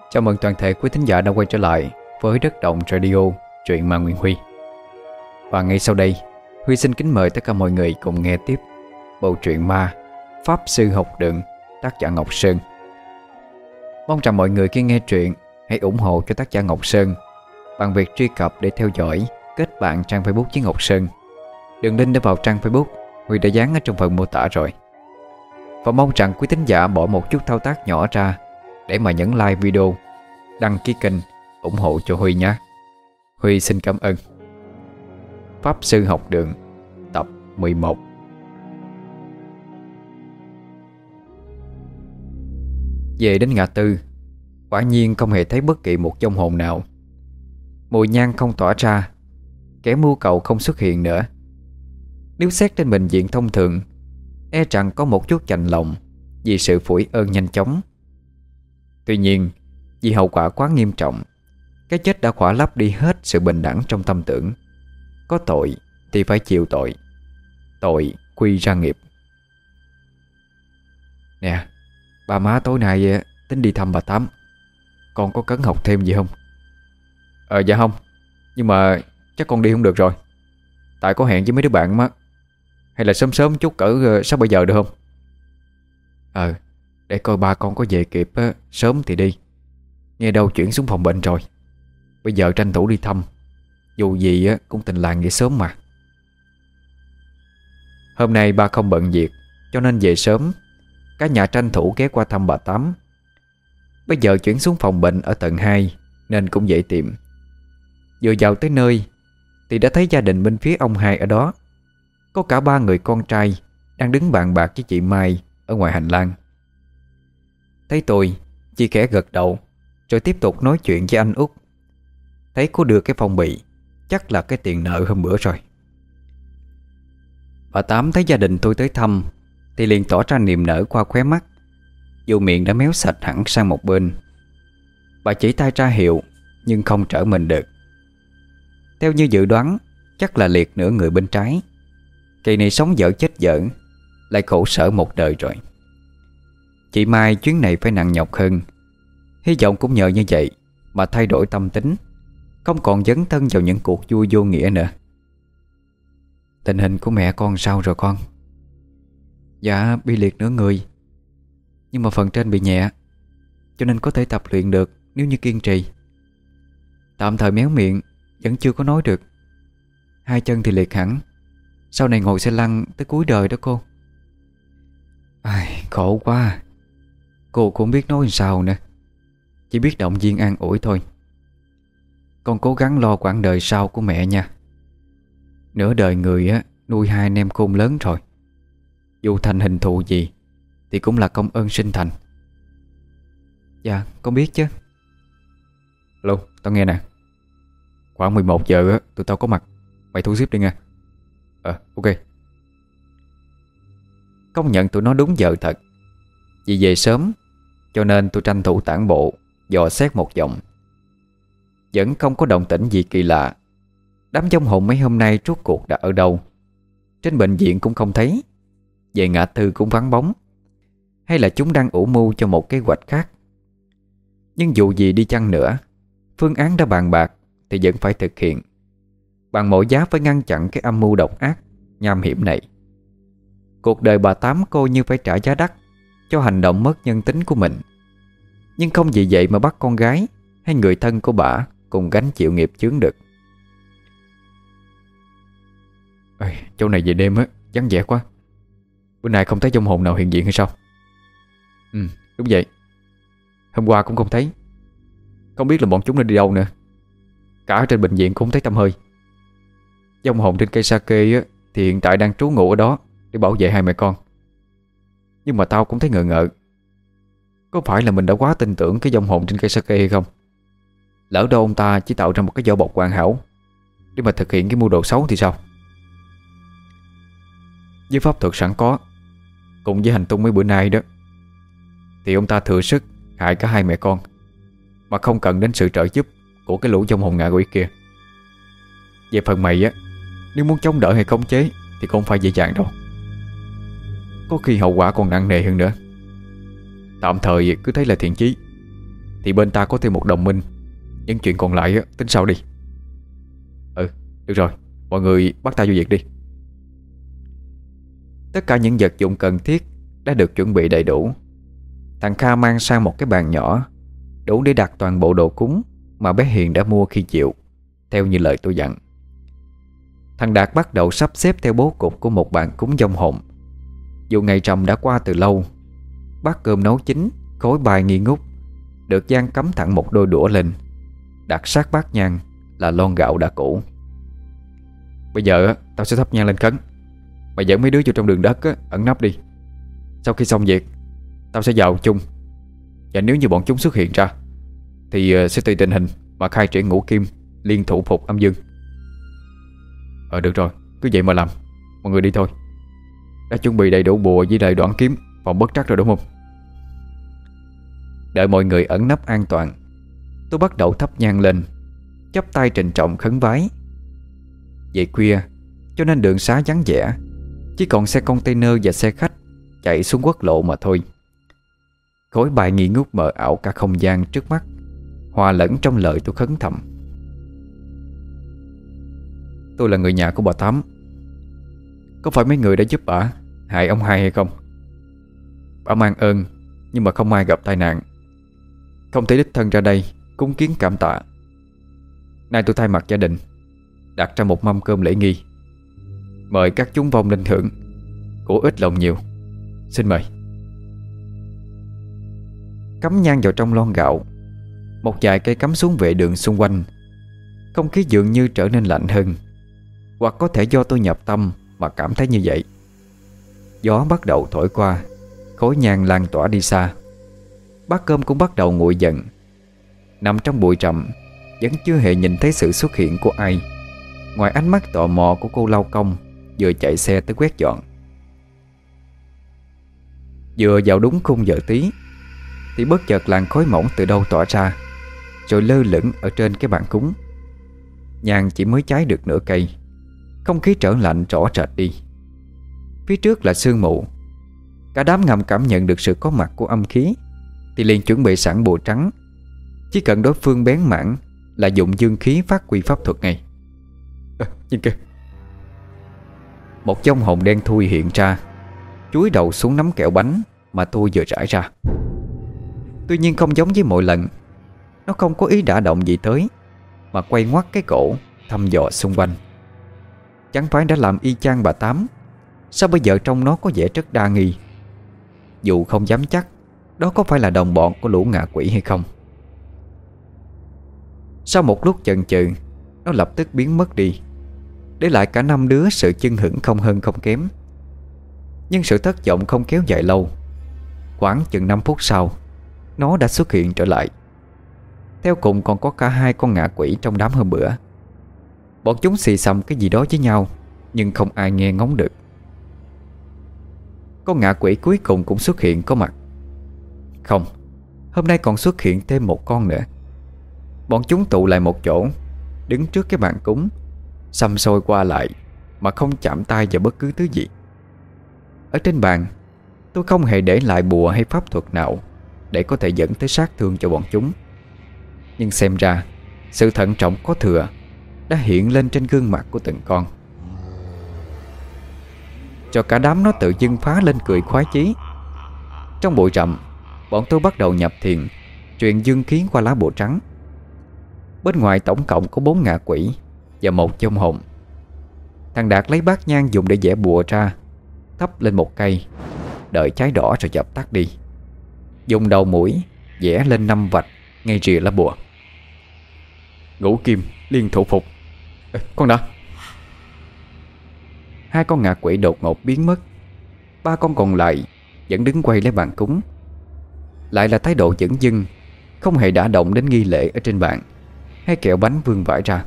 Chào mừng toàn thể quý thính giả đã quay trở lại với Đất Động Radio, truyện ma Nguyễn Huy. Và ngay sau đây, Huy xin kính mời tất cả mọi người cùng nghe tiếp bộ truyện ma Pháp Sư Học Đường, tác giả Ngọc Sơn. Mong rằng mọi người khi nghe truyện hãy ủng hộ cho tác giả Ngọc Sơn bằng việc truy cập để theo dõi, kết bạn trang Facebook với Ngọc Sơn. Đường link để vào trang Facebook Huy đã dán ở trong phần mô tả rồi. Và mong rằng quý thính giả bỏ một chút thao tác nhỏ ra để mà nhấn like video, đăng ký kênh, ủng hộ cho Huy nhé. Huy xin cảm ơn. Pháp Sư Học Đường, tập 11. Về đến ngã tư, quả nhiên không hề thấy bất kỳ một vong hồn nào. Mùi nhang không tỏa ra, kẻ mưu cầu không xuất hiện nữa. Nếu xét trên bệnh viện thông thường, e rằng có một chút chạnh lòng vì sự phủi ơn nhanh chóng. Tuy nhiên, vì hậu quả quá nghiêm trọng, cái chết đã khỏa lấp đi hết sự bình đẳng trong tâm tưởng. Có tội thì phải chịu tội, tội quy ra nghiệp. Nè, bà má tối nay tính đi thăm bà Tám. Con có cấn học thêm gì không? Dạ không. Nhưng mà chắc con đi không được rồi. Tại có hẹn với mấy đứa bạn mà. Hay là sớm sớm chút cỡ 6-7 giờ được không? Để coi ba con có về kịp sớm thì đi. Nghe đâu chuyển xuống phòng bệnh rồi. Bây giờ tranh thủ đi thăm. Dù gì cũng tình làng về sớm mà. Hôm nay ba không bận việc, cho nên về sớm. Cả nhà tranh thủ ghé qua thăm bà Tám. Bây giờ chuyển xuống phòng bệnh ở tầng 2 nên cũng dễ tìm. Vừa vào tới nơi thì đã thấy gia đình bên phía ông hai ở đó. Có cả 3 người con trai đang đứng bàn bạc với chị Mai ở ngoài hành lang. Thấy tôi, chị khẽ gật đầu rồi tiếp tục nói chuyện với anh Út. Thấy cô đưa cái phong bì, chắc là cái tiền nợ hôm bữa rồi. Bà Tám thấy gia đình tôi tới thăm thì liền tỏ ra niềm nở qua khóe mắt, dù miệng đã méo sạch hẳn sang một bên. Bà chỉ tay ra hiệu nhưng không trở mình được. Theo như dự đoán, chắc là liệt nửa người bên trái. Kỳ này sống dở chết dở, lại khổ sở một đời rồi. Chị Mai chuyến này phải nặng nhọc hơn. Hy vọng cũng nhờ như vậy mà thay đổi tâm tính, không còn dấn thân vào những cuộc vui vô nghĩa nữa. Tình hình của mẹ con sao rồi con? Dạ bị liệt nửa người, nhưng mà phần trên bị nhẹ, cho nên có thể tập luyện được nếu như kiên trì. Tạm thời méo miệng, vẫn chưa có nói được. 2 chân thì liệt hẳn, sau này ngồi xe lăn tới cuối đời đó cô. Khổ quá. Cô cũng không biết nói sao nữa, chỉ biết động viên an ủi thôi. Con cố gắng lo quãng đời sau của mẹ nha. Nửa đời người nuôi 2 anh em khôn lớn rồi. Dù thành hình thù gì thì cũng là công ơn sinh thành. Dạ con biết chứ. Alo, tao nghe nè. Khoảng 11 giờ tụi tao có mặt. Mày thu xếp đi nha. Ok. Công nhận tụi nó đúng giờ thật. Vì về sớm cho nên tôi tranh thủ tản bộ, dò xét một vòng. Vẫn không có động tĩnh gì kỳ lạ. Đám vong hồn mấy hôm nay rốt cuộc đã ở đâu? Trên bệnh viện cũng không thấy, về ngã tư cũng vắng bóng. Hay là chúng đang ủ mưu cho một kế hoạch khác? Nhưng dù gì đi chăng nữa, phương án đã bàn bạc thì vẫn phải thực hiện. Bằng mọi giá phải ngăn chặn cái âm mưu độc ác, nham hiểm này. Cuộc đời bà Tám cô như phải trả giá đắt cho hành động mất nhân tính của mình. Nhưng không vì vậy mà bắt con gái hay người thân của bà cùng gánh chịu nghiệp chướng được. Chỗ này về đêm vắng vẻ quá. Bữa nay không thấy vong hồn nào hiện diện hay sao? Đúng vậy. Hôm qua cũng không thấy. Không biết là bọn chúng đã đi đâu nữa. Cả ở trên bệnh viện cũng không thấy tăm hơi. Vong hồn trên cây sake thì hiện tại đang trú ngụ ở đó để bảo vệ 2 mẹ con. Nhưng mà tao cũng thấy ngờ ngợ. Có phải là mình đã quá tin tưởng cái vong hồn trên cây sake hay không? Lỡ đâu ông ta chỉ tạo ra một cái vỏ bọc hoàn hảo để mà thực hiện cái mưu đồ xấu thì sao? Với pháp thuật sẵn có, cùng với hành tung mấy bữa nay đó, thì ông ta thừa sức hại cả 2 mẹ con mà không cần đến sự trợ giúp của cái lũ vong hồn ngạ quỷ kia. Về phần mày nếu muốn chống đỡ hay khống chế thì không phải dễ dàng đâu. Có khi hậu quả còn nặng nề hơn nữa. Tạm thời cứ thấy là thiện chí thì bên ta có thêm một đồng minh. Những chuyện còn lại tính sau đi. Ừ, được rồi, mọi người bắt tay vô việc đi. Tất cả những vật dụng cần thiết đã được chuẩn bị đầy đủ. Thằng Kha mang sang một cái bàn nhỏ, đủ để đặt toàn bộ đồ cúng mà bé Hiền đã mua khi chiều, theo như lời tôi dặn. Thằng Đạt bắt đầu sắp xếp theo bố cục của một bàn cúng vong hồn. Dù ngày rằm đã qua từ lâu, bát cơm nấu chín, khối bài nghi ngút, được dang cắm thẳng một đôi đũa lên, đặt sát bát nhang là lon gạo đã cũ. Bây giờ tao sẽ thắp nhang lên khấn. Mày dẫn mấy đứa vô trong đường đất ẩn nấp đi. Sau khi xong việc, tao sẽ vào chung. Và nếu như bọn chúng xuất hiện ra thì sẽ tùy tình hình mà khai triển ngũ kim liên thủ phục âm dương. Được rồi, cứ vậy mà làm. Mọi người đi thôi. Đã chuẩn bị đầy đủ bùa với đầy đoạn kiếm phòng bất trắc rồi đúng không? Đợi mọi người ẩn nấp an toàn, tôi bắt đầu thắp nhang lên, chắp tay trịnh trọng khấn vái. Về khuya cho nên đường xá vắng vẻ, chỉ còn xe container và xe khách chạy xuống quốc lộ mà thôi. Khối bài nghi ngút mờ ảo cả không gian trước mắt, hòa lẫn trong lời tôi khấn thầm. Tôi là người nhà của bà Tám. Có phải mấy người đã giúp bà hại ông hai hay không? Bà mang ơn, nhưng mà không ai gặp tai nạn, không thể đích thân ra đây cúng kiến cảm tạ. Nay tôi thay mặt gia đình đặt ra một mâm cơm lễ nghi, mời các chúng vong linh hưởng. Của ít lòng nhiều, xin mời. Cắm nhang vào trong lon gạo, một vài cây cắm xuống vệ đường xung quanh. Không khí dường như trở nên lạnh hơn, hoặc có thể do tôi nhập tâm mà cảm thấy như vậy. Gió bắt đầu thổi qua, khói nhang lan tỏa đi xa. Bát cơm cũng bắt đầu nguội dần. Nằm trong bụi rậm, vẫn chưa hề nhìn thấy sự xuất hiện của ai, ngoài ánh mắt tò mò của cô lao công vừa chạy xe tới quét dọn. Vừa vào đúng khung giờ tí thì bất chợt làn khói mỏng từ đâu tỏa ra, rồi lơ lửng ở trên cái bàn cúng. Nhang chỉ mới cháy được nửa cây, không khí trở lạnh rõ rệt đi. Phía trước là sương mù. Cả đám ngầm cảm nhận được sự có mặt của âm khí thì liền chuẩn bị sẵn bùa trắng. Chỉ cần đối phương bén mảng là dùng dương khí phát huy pháp thuật ngay. Nhìn kìa. Một vong hồn đen thui hiện ra, chúi đầu xuống nắm kẹo bánh mà tôi vừa rải ra. Tuy nhiên không giống với mọi lần, nó không có ý đả động gì tới, mà quay ngoắt cái cổ thăm dò xung quanh. Chẳng phải đã làm y chang bà Tám, sao bây giờ trông nó có vẻ rất đa nghi. Dù không dám chắc đó có phải là đồng bọn của lũ ngạ quỷ hay không. Sau một lúc chần chừ, nó lập tức biến mất đi, để lại cả 5 đứa sự chưng hửng không hơn không kém. Nhưng sự thất vọng không kéo dài lâu. Khoảng chừng 5 phút sau, nó đã xuất hiện trở lại. Theo cùng còn có cả 2 con ngạ quỷ trong đám hôm bữa. Bọn chúng xì xầm cái gì đó với nhau, nhưng không ai nghe ngóng được. Con ngạ quỷ cuối cùng cũng xuất hiện có mặt. Không, hôm nay còn xuất hiện thêm một con nữa. Bọn chúng tụ lại một chỗ, đứng trước cái bàn cúng, xăm xôi qua lại mà không chạm tay vào bất cứ thứ gì. Ở trên bàn, tôi không hề để lại bùa hay pháp thuật nào để có thể dẫn tới sát thương cho bọn chúng. Nhưng xem ra sự thận trọng có thừa đã hiện lên trên gương mặt của từng con. Cho cả đám nó tự dưng phá lên cười khoái chí. Trong bụi rậm, bọn tôi bắt đầu nhập thiền, truyền dương khí qua lá bùa trắng. Bên ngoài tổng cộng có 4 ngạ quỷ và một vong hồn. Thằng Đạt lấy bát nhang dùng để vẽ bùa ra, thắp lên một cây, đợi cháy đỏ rồi dập tắt đi. Dùng đầu mũi vẽ lên 5 vạch ngay rìa lá bùa. Ngũ kim liên thủ phục. Con đã. 2 con ngạ quỷ đột ngột biến mất. 3 con còn lại vẫn đứng quay lấy bàn cúng, lại là thái độ dửng dưng, không hề đả động đến nghi lễ ở trên bàn hay kẹo bánh vương vãi ra.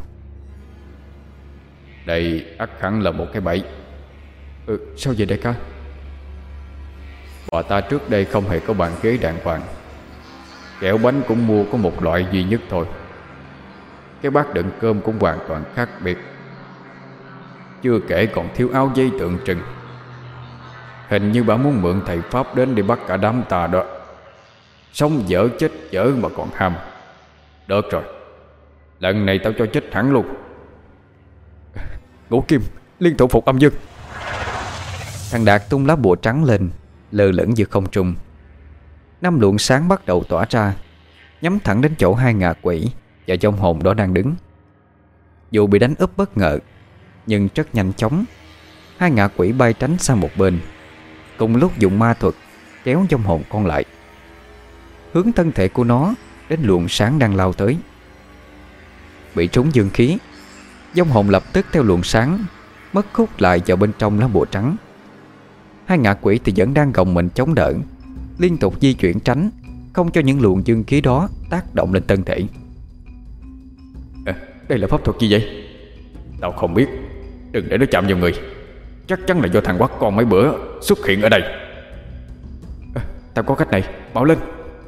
Đây ắt hẳn là một cái bẫy. Sao vậy đại ca? Bà ta trước đây không hề có bàn ghế đàng hoàng, kẹo bánh cũng mua có một loại duy nhất thôi. Cái bát đựng cơm cũng hoàn toàn khác biệt. Chưa kể còn thiếu áo dây tượng trưng. Hình như bà muốn mượn thầy Pháp đến để bắt cả đám ta đó. sống dở chết dở mà còn ham. Được rồi, lần này tao cho chết hẳn luôn. Ngũ Kim liên thủ phục âm dương. Thằng Đạt tung lá bùa trắng lên, lơ lửng giữa không trung. 5 luồng sáng bắt đầu tỏa ra, nhắm thẳng đến chỗ 2 ngạ quỷ và vong hồn đó đang đứng. Dù bị đánh úp bất ngờ, nhưng rất nhanh chóng 2 ngạ quỷ bay tránh sang một bên, cùng lúc dùng ma thuật kéo vong hồn con lại, hướng thân thể của nó đến luồng sáng đang lao tới. Bị trúng dương khí, vong hồn lập tức theo luồng sáng mất khúc lại vào bên trong lá bùa trắng. 2 ngạ quỷ thì vẫn đang gồng mình chống đỡ, liên tục di chuyển tránh, không cho những luồng dương khí đó tác động lên thân thể. Đây là pháp thuật gì vậy? Tao không biết. Đừng để nó chạm vào người. Chắc chắn là do thằng quắc con mấy bữa xuất hiện ở đây. Tao có cách này, bảo lên.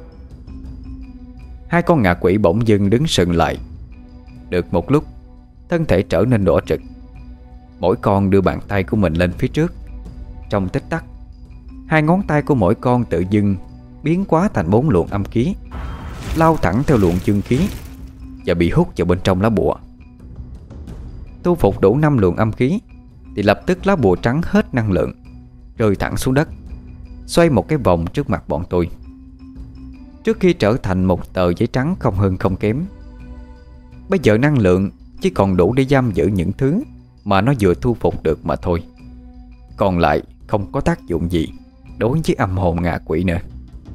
2 con ngạ quỷ bỗng dưng đứng sừng lại. Được một lúc, thân thể trở nên đỏ rực. Mỗi con đưa bàn tay của mình lên phía trước. Trong tích tắc, 2 ngón tay của mỗi con tự dưng biến hóa thành 4 luồng âm khí, lao thẳng theo luồng dương khí và bị hút vào bên trong lá bùa. Tu phục đủ 5 luồng âm khí thì lập tức lá bùa trắng hết năng lượng, rơi thẳng xuống đất, xoay một cái vòng trước mặt bọn tôi, trước khi trở thành một tờ giấy trắng không hơn không kém. Bây giờ năng lượng chỉ còn đủ để giam giữ những thứ mà nó vừa thu phục được mà thôi. Còn lại không có tác dụng gì đối với âm hồn ngạ quỷ nữa.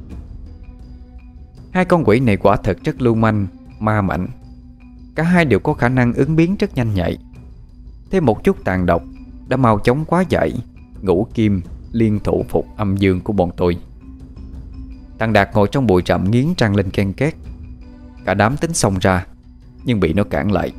2 con quỷ này quả thật rất lưu manh, ma mạnh. Cả hai đều có khả năng ứng biến rất nhanh nhạy. Thêm một chút tàn độc đã mau chóng quá giải Ngũ Kim liên thủ phục âm dương của bọn tôi. Thằng Đạt ngồi trong bụi rậm nghiến răng lên ken két. Cả đám tính xông ra, nhưng bị nó cản lại.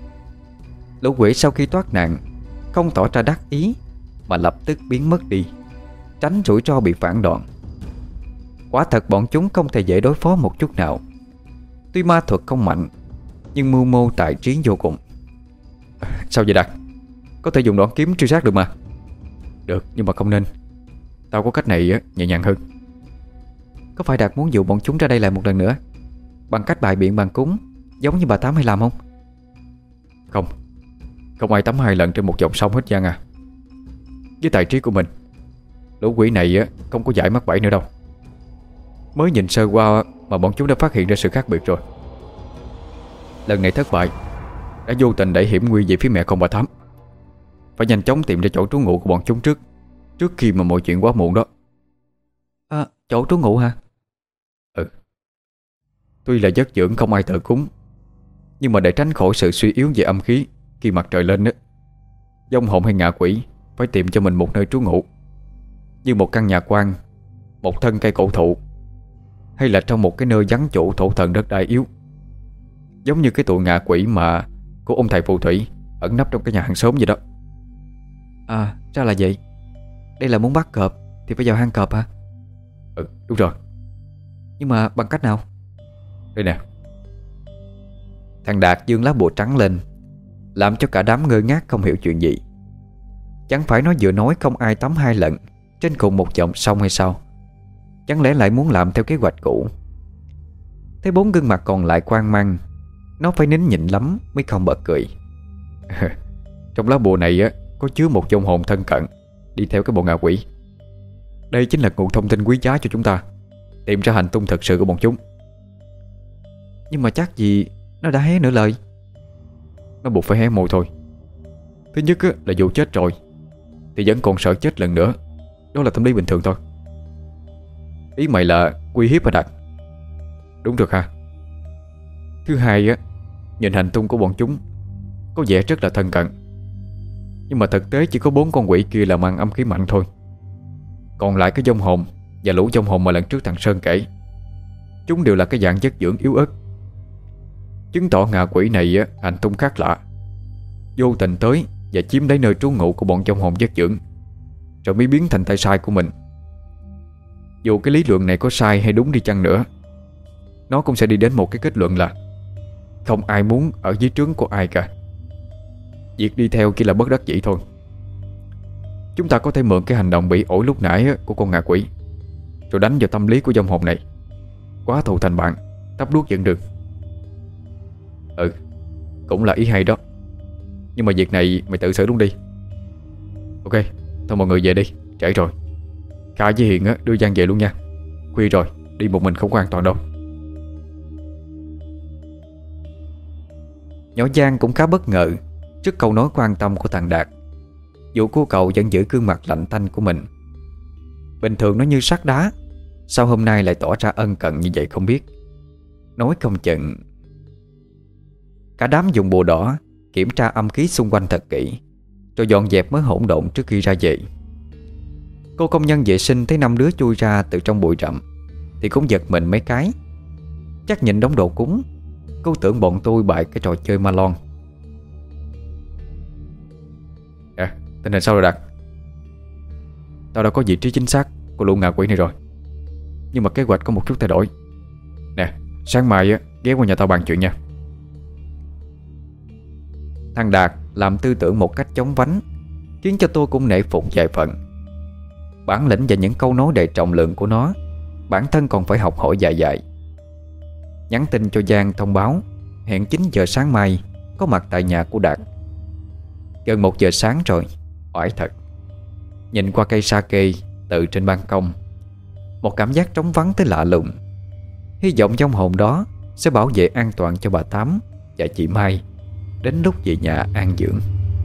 Lũ quỷ sau khi thoát nạn không tỏ ra đắc ý, mà lập tức biến mất đi, tránh rủi ro bị phản đòn. Quả thật bọn chúng không thể dễ đối phó một chút nào. Tuy ma thuật không mạnh, nhưng mưu mô tài trí vô cùng. Sao vậy Đạt? Có thể dùng đoạn kiếm truy sát được mà. Được, nhưng mà không nên. Tao có cách này nhẹ nhàng hơn. Có phải Đạt muốn dụ bọn chúng ra đây lại một lần nữa, bằng cách bài biện bằng cúng, giống như bà Tám hay làm không? Không. Không ai tắm 2 lần trên một dòng sông hết Giang à. Với tài trí của mình, lũ quỷ này không có giải mắc bẫy nữa đâu. Mới nhìn sơ qua mà bọn chúng đã phát hiện ra sự khác biệt rồi. Lần này thất bại, đã vô tình đẩy hiểm nguy về phía mẹ con bà Thắm. Phải nhanh chóng tìm ra chỗ trú ngụ của bọn chúng trước khi mà mọi chuyện quá muộn đó. Chỗ trú ngụ hả? Ừ. Tuy là giấc dưỡng không ai thờ cúng, nhưng mà để tránh khỏi sự suy yếu về âm khí khi mặt trời lên đó, vong hồn hay ngạ quỷ phải tìm cho mình một nơi trú ngụ, như một căn nhà quan, một thân cây cổ thụ, hay là trong một cái nơi vắng chủ thổ thần đất đai yếu, giống như cái tụi ngạ quỷ mà của ông thầy phù thủy ẩn nấp trong cái nhà hàng xóm vậy đó. Ra là vậy. Đây là muốn bắt cọp thì phải vào hang cọp hả? Ừ, đúng rồi. Nhưng mà bằng cách nào? Đây nè. Thằng Đạt giương lá bùa trắng lên, làm cho cả đám ngơ ngác không hiểu chuyện gì. Chẳng phải nó vừa nói không ai tắm 2 lần trên cùng một dòng sông hay sao? Chẳng lẽ lại muốn làm theo kế hoạch cũ? Thấy 4 gương mặt còn lại quang mang, nó phải nín nhịn lắm mới không bật cười. Trong lá bùa này có chứa một vong hồn thân cận đi theo cái bọn ngạ quỷ. Đây chính là nguồn thông tin quý giá cho chúng ta tìm ra hành tung thật sự của bọn chúng. Nhưng mà chắc gì nó đã hé nửa lời. Nó buộc phải hé môi thôi. Thứ nhất là dù chết rồi thì vẫn còn sợ chết lần nữa. Đó là tâm lý bình thường thôi. Ý mày là uy hiếp hả Đạt? Đúng rồi ha. Thứ hai nhìn hành tung của bọn chúng có vẻ rất là thân cận, nhưng mà thực tế chỉ có 4 con quỷ kia là mang âm khí mạnh thôi. Còn lại cái vong hồn và lũ vong hồn mà lần trước thằng Sơn kể, chúng đều là cái dạng chất dưỡng yếu ớt, chứng tỏ ngạ quỷ này hành tung khác lạ, vô tình tới và chiếm lấy nơi trú ngụ của bọn vong hồn chất dưỡng, rồi mới biến thành tay sai của mình. Dù cái lý luận này có sai hay đúng đi chăng nữa, nó cũng sẽ đi đến một cái kết luận là không ai muốn ở dưới trướng của ai cả. Việc đi theo chỉ là bất đắc dĩ thôi. Chúng ta có thể mượn cái hành động bị ổi lúc nãy của con ngạ quỷ, rồi đánh vào tâm lý của vong hồn này, quá thù thành bạn, tấp đuốc dẫn đường. Ừ, cũng là ý hay đó. Nhưng mà việc này mày tự xử luôn đi. Ok, thôi mọi người về đi, trễ rồi. Kha với Hiền á, đưa Giang về luôn nha. Khuya rồi, đi một mình không có an toàn đâu. Nhỏ Giang cũng khá bất ngờ trước câu nói quan tâm của thằng Đạt, dù cô cậu vẫn giữ gương mặt lạnh tanh của mình. Bình thường nó như sắt đá, sao hôm nay lại tỏ ra ân cần như vậy không biết. Nói không chừng. Cả đám dùng bùa đỏ kiểm tra âm khí xung quanh thật kỹ, rồi dọn dẹp mới hỗn độn trước khi ra về. Cô công nhân vệ sinh thấy 5 đứa chui ra từ trong bụi rậm thì cũng giật mình mấy cái. Chắc nhìn đống đồ cúng, cô tưởng bọn tôi bại cái trò chơi ma lon. Tình hình sao rồi Đạt? Tao đã có vị trí chính xác của lũ ngạ quỷ này rồi, nhưng mà kế hoạch có một chút thay đổi. Nè, sáng mai á, ghé qua nhà tao bàn chuyện nha. Thằng Đạt làm tư tưởng một cách chóng vánh, khiến cho tôi cũng nể phục vài phần. Bản lĩnh và những câu nói đầy trọng lượng của nó, bản thân còn phải học hỏi dài dài. Nhắn tin cho Giang thông báo hẹn 9 giờ sáng mai có mặt tại nhà của Đạt. Gần 1 giờ sáng rồi, oải thật. Nhìn qua cây sake từ trên ban công, một cảm giác trống vắng tới lạ lùng. Hy vọng trong hồn đó sẽ bảo vệ an toàn cho bà Tám và chị Mai đến lúc về nhà an dưỡng.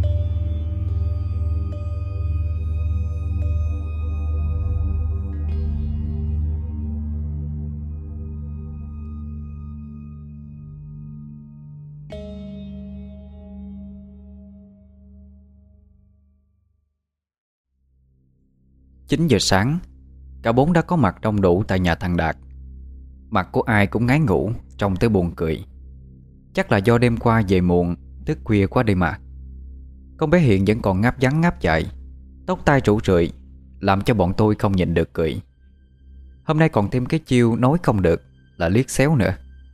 Chín giờ sáng, cả bốn đã có mặt đông đủ tại nhà thằng Đạt. Mặt của ai cũng ngái ngủ, trông tới buồn cười. Chắc là do đêm qua về muộn, thức khuya quá đi mà. Con bé Hiện vẫn còn ngáp ngắn ngáp chạy, tóc tai rủ rượi, làm cho bọn tôi không nhịn được cười. Hôm nay còn thêm cái chiêu nói không được là liếc xéo nữa.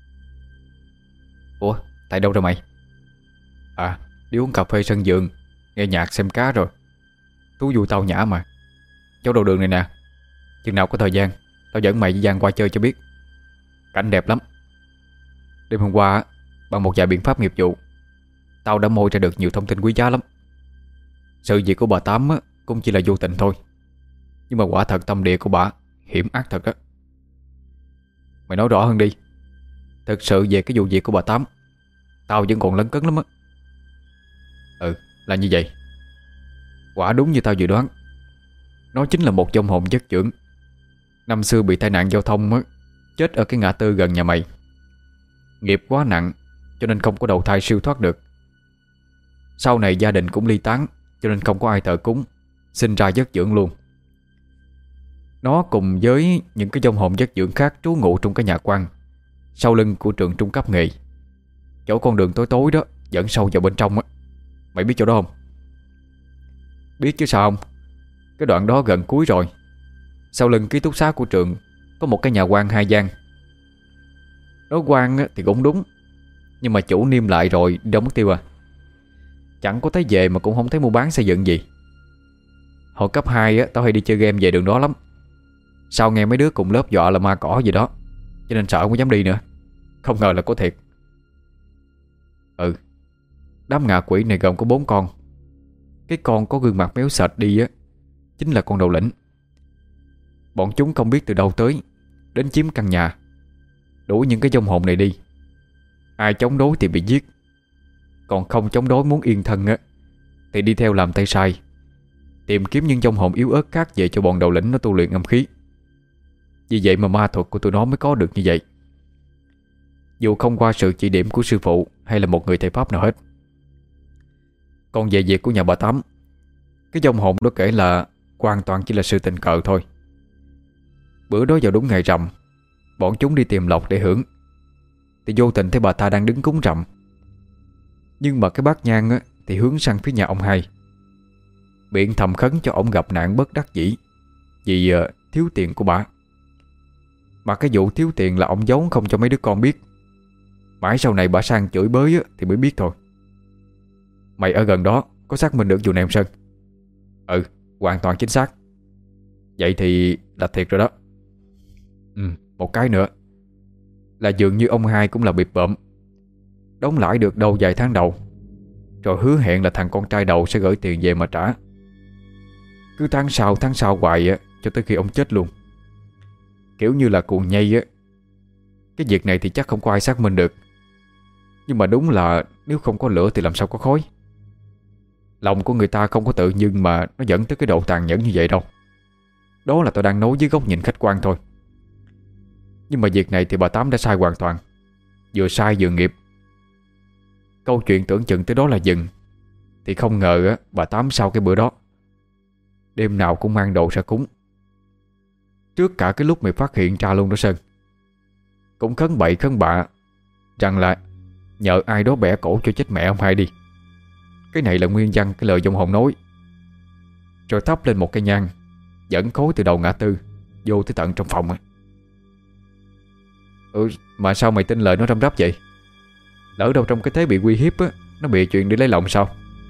Ủa, tại đâu rồi mày? À, đi uống cà phê sân vườn, nghe nhạc xem cá rồi. Thú vui tao nhã mà. Chỗ đầu đường này nè, chừng nào có thời gian tao dẫn mày với Giang qua chơi cho biết. Cảnh đẹp lắm. Đêm hôm qua á, bằng một vài biện pháp nghiệp vụ, tao đã moi ra được nhiều thông tin quý giá lắm. Sự việc của bà Tám á, cũng chỉ là vô tình thôi, nhưng mà quả thật tâm địa của bà hiểm ác thật á. Mày nói rõ hơn đi. Thực sự về cái vụ việc của bà Tám, tao vẫn còn lấn cấn lắm á. Ừ, là như vậy. Quả đúng như tao dự đoán, nó chính là một vong hồn vất vưởng. Năm xưa bị tai nạn giao thông á, chết ở cái ngã tư gần nhà mày. Nghiệp quá nặng cho nên không có đầu thai siêu thoát được. Sau này gia đình cũng ly tán, cho nên không có ai thờ cúng, sinh ra vất vưởng luôn. Nó cùng với những cái vong hồn vất vưởng khác trú ngụ trong cái nhà quan sau lưng của trường trung cấp nghề, chỗ con đường tối tối đó dẫn sâu vào bên trong á. Mày biết chỗ đó không? Biết chứ sao không. Cái đoạn đó gần cuối rồi. Sau lưng ký túc xá của trường có một cái nhà quan 2 gian. Nói quan á thì cũng đúng, nhưng mà chủ niêm lại rồi đâu mất tiêu à. Chẳng có thấy về mà cũng không thấy mua bán xây dựng gì. Hồi cấp 2 á, tao hay đi chơi game về đường đó lắm. Sau nghe mấy đứa cùng lớp dọa là ma cỏ gì đó, cho nên sợ không có dám đi nữa. Không ngờ là có thiệt. Ừ, đám ngạ quỷ này gồm có 4 con. Cái con có gương mặt méo sệt đi á chính là con đầu lĩnh. Bọn chúng không biết từ đâu tới, đến chiếm căn nhà, đuổi những cái vong hồn này đi. Ai chống đối thì bị giết, còn không chống đối muốn yên thân á thì đi theo làm tay sai, tìm kiếm những vong hồn yếu ớt khác về cho bọn đầu lĩnh nó tu luyện âm khí. Vì vậy mà ma thuật của tụi nó mới có được như vậy, dù không qua sự chỉ điểm của sư phụ hay là một người thầy pháp nào hết. Còn về việc của nhà bà Tám, cái vong hồn đó kể là hoàn toàn chỉ là sự tình cờ thôi. Bữa đó vào đúng ngày rằm, bọn chúng đi tìm lộc để hưởng, thì vô tình thấy bà ta đang đứng cúng rằm. Nhưng mà cái bát nhang á, thì hướng sang phía nhà ông hai, miệng thầm khấn cho ông gặp nạn bất đắc dĩ vì thiếu tiền của bà. Mà cái vụ thiếu tiền là ông giấu không cho mấy đứa con biết. Mãi sau này bà sang chửi bới á, thì mới biết thôi. Mày ở gần đó có xác minh được vụ này không Sơn? Ừ, hoàn toàn chính xác. Vậy thì là thiệt rồi đó. Một cái nữa, là dường như ông hai cũng là bịp bợm, đóng lãi được đâu vài tháng đầu, rồi hứa hẹn là thằng con trai đầu sẽ gửi tiền về mà trả. Cứ tháng sau hoài á, cho tới khi ông chết luôn. Kiểu như là cuồng nhây á. Cái việc này thì chắc không có ai xác minh được, nhưng mà đúng là nếu không có lửa thì làm sao có khói. Lòng của người ta không có tự nhiên mà nó dẫn tới cái độ tàn nhẫn như vậy đâu. Đó là tôi đang nói với góc nhìn khách quan thôi. Nhưng mà việc này thì bà Tám đã sai hoàn toàn. Vừa sai vừa nghiệp. Câu chuyện tưởng chừng tới đó là dừng, thì không ngờ á, bà Tám sau cái bữa đó đêm nào cũng mang đồ ra cúng. Trước cả cái lúc mày phát hiện ra luôn đó Sơn. Cũng khấn bậy khấn bạ rằng là nhờ ai đó bẻ cổ cho chết mẹ ông hai đi. Cái này là nguyên văn cái lời dông hồn nói. Rồi thắp lên một cây nhang, dẫn khối từ đầu ngã tư vô tới tận trong phòng. Mà sao mày tin lời nó răm rắp vậy? Lỡ đâu trong cái thế bị uy hiếp á, nó bị chuyện để lấy lòng sao?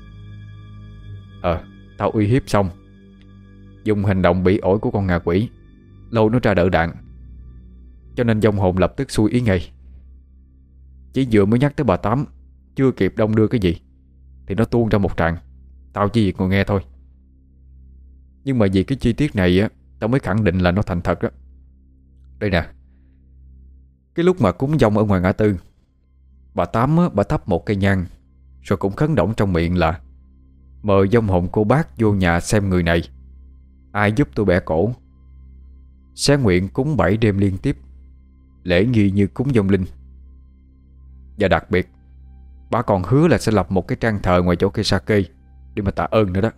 Tao uy hiếp xong, dùng hành động bị ổi của con ngạ quỷ lôi nó ra đỡ đạn, cho nên vong hồn lập tức xui ý ngay. Chỉ vừa mới nhắc tới bà Tám, chưa kịp đông đưa cái gì thì nó tuôn ra một tràng. Tao chỉ việc ngồi nghe thôi. Nhưng mà vì cái chi tiết này á, tao mới khẳng định là nó thành thật đó. Đây nè. Cái lúc mà cúng vong ở ngoài ngã tư, bà Tám á, bà thắp một cây nhang, rồi cũng khấn động trong miệng là mời vong hồn cô bác vô nhà xem người này, ai giúp tôi bẻ cổ, sẽ nguyện cúng 7 đêm liên tiếp, lễ nghi như cúng vong linh. Và đặc biệt, bà còn hứa là sẽ lập một cái trang thờ ngoài chỗ cây sake để mà tạ ơn nữa đó.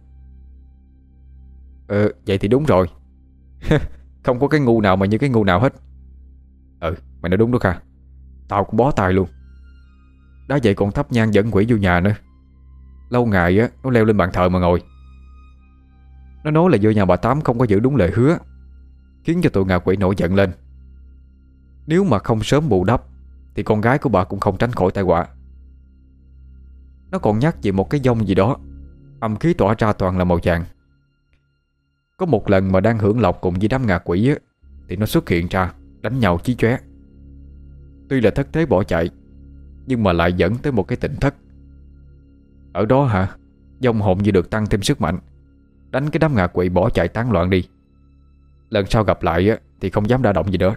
Vậy thì đúng rồi. Không có cái ngu nào mà như cái ngu nào hết. Mày nói đúng đó Kha. Tao cũng bó tay luôn. Đã vậy còn thắp nhang dẫn quỷ vô nhà nữa. Lâu ngày á, nó leo lên bàn thờ mà ngồi. Nó nói là vô nhà bà Tám không có giữ đúng lời hứa, khiến cho tụi ngạ quỷ nổi giận lên. Nếu mà không sớm bù đắp thì con gái của bà cũng không tránh khỏi tai họa. Nó còn nhắc về một cái vong gì đó, âm khí tỏa ra toàn là màu vàng. Có một lần mà đang hưởng lộc cùng với đám ngạ quỷ á, thì nó xuất hiện ra đánh nhau chí chóe. Tuy là thất thế bỏ chạy, nhưng mà lại dẫn tới một cái tỉnh thất. Ở đó hả, vong hồn như được tăng thêm sức mạnh, đánh cái đám ngạ quỷ bỏ chạy tán loạn đi. Lần sau gặp lại á, thì không dám đả động gì nữa.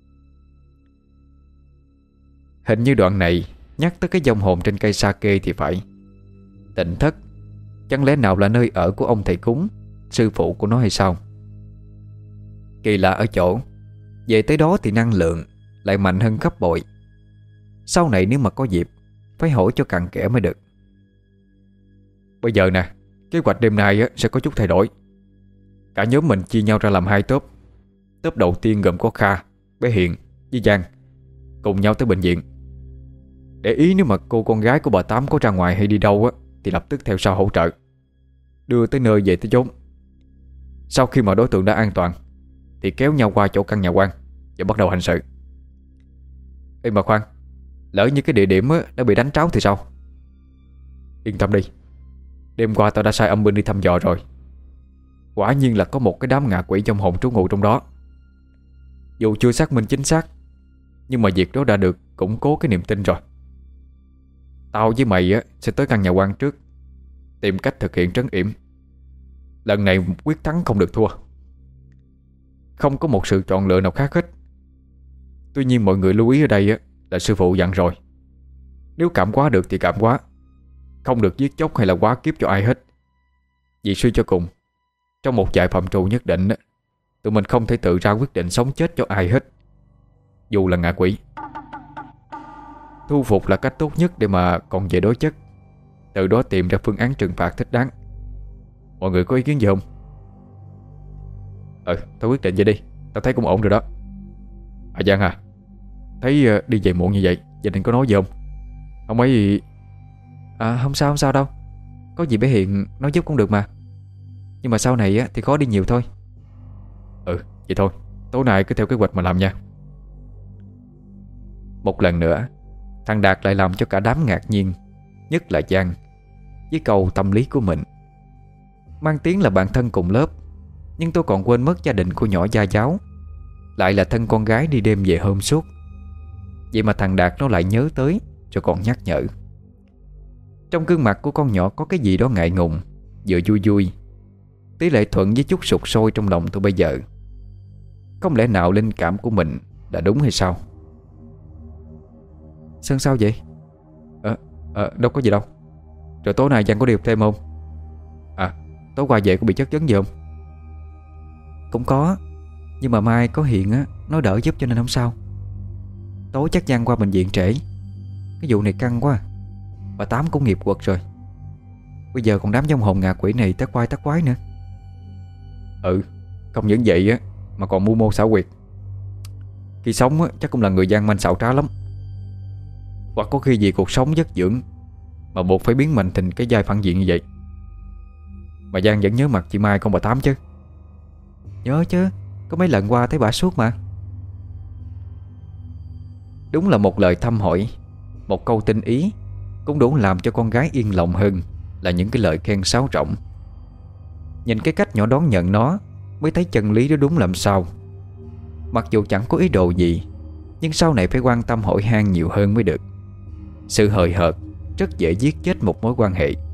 Hình như đoạn này nhắc tới cái vong hồn trên cây sake thì phải. Tỉnh thất chẳng lẽ nào là nơi ở của ông thầy cúng, sư phụ của nó hay sao? Kỳ lạ ở chỗ về tới đó thì năng lượng lại mạnh hơn gấp bội. Sau này nếu mà có dịp phải hỏi cho cặn kẽ mới được. Bây giờ nè, kế hoạch đêm nay á, sẽ có chút thay đổi. Cả nhóm mình chia nhau ra làm 2 tốp. Tốp đầu tiên gồm có Kha, bé Hiền với Giang cùng nhau tới bệnh viện. Để ý nếu mà cô con gái của bà Tám có ra ngoài hay đi đâu á, thì lập tức theo sau hỗ trợ, đưa tới nơi về tới chốn. Sau khi mà đối tượng đã an toàn thì kéo nhau qua chỗ căn nhà quan và bắt đầu hành sự. Ê mà khoan, lỡ như cái địa điểm á, đã bị đánh tráo thì sao? Yên tâm đi, đêm qua tao đã sai âm binh đi thăm dò rồi. Quả nhiên là có một cái đám ngạ quỷ vong hồn trú ngụ trong đó. Dù chưa xác minh chính xác, nhưng mà việc đó đã được củng cố cái niềm tin rồi. Tao với mày á, sẽ tới căn nhà quan trước, tìm cách thực hiện trấn yểm. Lần này quyết thắng không được thua. Không có một sự chọn lựa nào khác hết. Tuy nhiên mọi người lưu ý ở đây á, là sư phụ dặn rồi, nếu cảm hóa được thì cảm hóa, không được giết chóc hay là quá kiếp cho ai hết. Vì suy cho cùng, trong một vài phạm trù nhất định á, tụi mình không thể tự ra quyết định sống chết cho ai hết, dù là ngạ quỷ. Thu phục là cách tốt nhất để mà còn về đối chất, từ đó tìm ra phương án trừng phạt thích đáng. Mọi người có ý kiến gì không? Tao quyết định vậy đi, tao thấy cũng ổn rồi đó. Giang à, thấy đi về muộn như vậy gia đình có nói gì không? Không ấy gì. Không sao đâu. Có gì bé Hiền nói giúp cũng được mà. Nhưng mà sau này á, thì khó đi nhiều thôi. Vậy thôi, tối nay cứ theo kế hoạch mà làm nha. Một lần nữa, thằng Đạt lại làm cho cả đám ngạc nhiên, nhất là Giang, với câu tâm lý của mình. Mang tiếng là bạn thân cùng lớp, nhưng tôi còn quên mất gia đình của nhỏ gia giáo lại là thân con gái đi đêm về hôm suốt. Vậy mà thằng Đạt nó lại nhớ tới rồi còn nhắc nhở. Trong gương mặt của con nhỏ có cái gì đó ngại ngùng, vừa vui vui, tỷ lệ thuận với chút sụt sôi trong lòng tôi bây giờ. Không lẽ nào linh cảm của mình là đúng hay sao? Sơn sao vậy? Đâu có gì đâu. Rồi tối nay Giang có điều thêm không? Tối qua về có bị chất vấn gì không? Cũng có, nhưng mà mai có Hiền á, nó đỡ giúp cho nên không sao. Tối chắc Giang qua bệnh viện trễ. Cái vụ này căng quá. Bà Tám cũng nghiệp quật rồi. Bây giờ còn đám vong hồn ngạ quỷ này tác quái nữa. Không những vậy á mà còn mưu mô xảo quyệt. Khi sống á chắc cũng là người gian manh xảo trá lắm. Hoặc có khi vì cuộc sống vất vưởng mà buộc phải biến mình thành cái vai phản diện như vậy. Mà Giang vẫn nhớ mặt chị Mai con bà Tám chứ? Nhớ chứ, có mấy lần qua thấy bà suốt mà. Đúng là một lời thăm hỏi, một câu tinh ý cũng đủ làm cho con gái yên lòng hơn là những cái lời khen sáo rỗng. Nhìn cái cách nhỏ đón nhận nó mới thấy chân lý đó đúng làm sao. Mặc dù chẳng có ý đồ gì, nhưng sau này phải quan tâm hỏi han nhiều hơn mới được. Sự hời hợt rất dễ giết chết một mối quan hệ.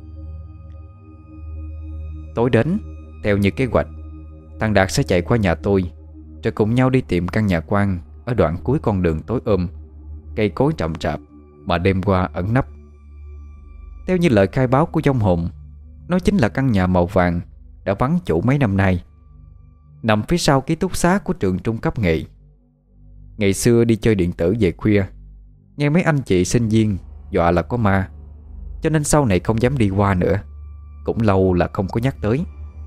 Tối đến, theo như kế hoạch, thằng Đạt sẽ chạy qua nhà tôi, rồi cùng nhau đi tìm căn nhà quan ở đoạn cuối con đường tối cây cối rậm rạp mà đêm qua ẩn nấp. Theo như lời khai báo của vong hồn, nó chính là căn nhà màu vàng đã vắng chủ mấy năm nay, nằm phía sau ký túc xá của trường trung cấp nghệ. Ngày xưa đi chơi điện tử về khuya, nghe mấy anh chị sinh viên dọa là có ma, cho nên sau này không dám đi qua nữa. Cũng lâu là không có nhắc tới.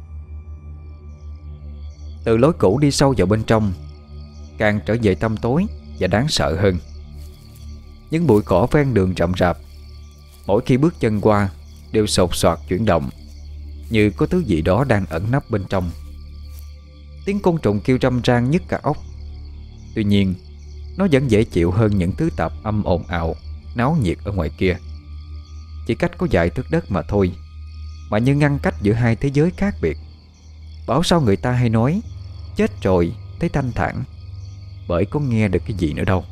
Từ lối cũ đi sâu vào bên trong, càng trở về tăm tối và đáng sợ hơn. Những bụi cỏ ven đường rậm rạp, mỗi khi bước chân qua đều sột soạt chuyển động, như có thứ gì đó đang ẩn nấp bên trong. Tiếng côn trùng kêu râm ran nhức cả óc. Tuy nhiên, nó vẫn dễ chịu hơn những thứ tạp âm ồn ào, náo nhiệt ở ngoài kia. Chỉ cách có vài thước đất mà thôi, mà như ngăn cách giữa hai thế giới khác biệt. Bảo sao người ta hay nói chết rồi thấy thanh thản, bởi có nghe được cái gì nữa đâu.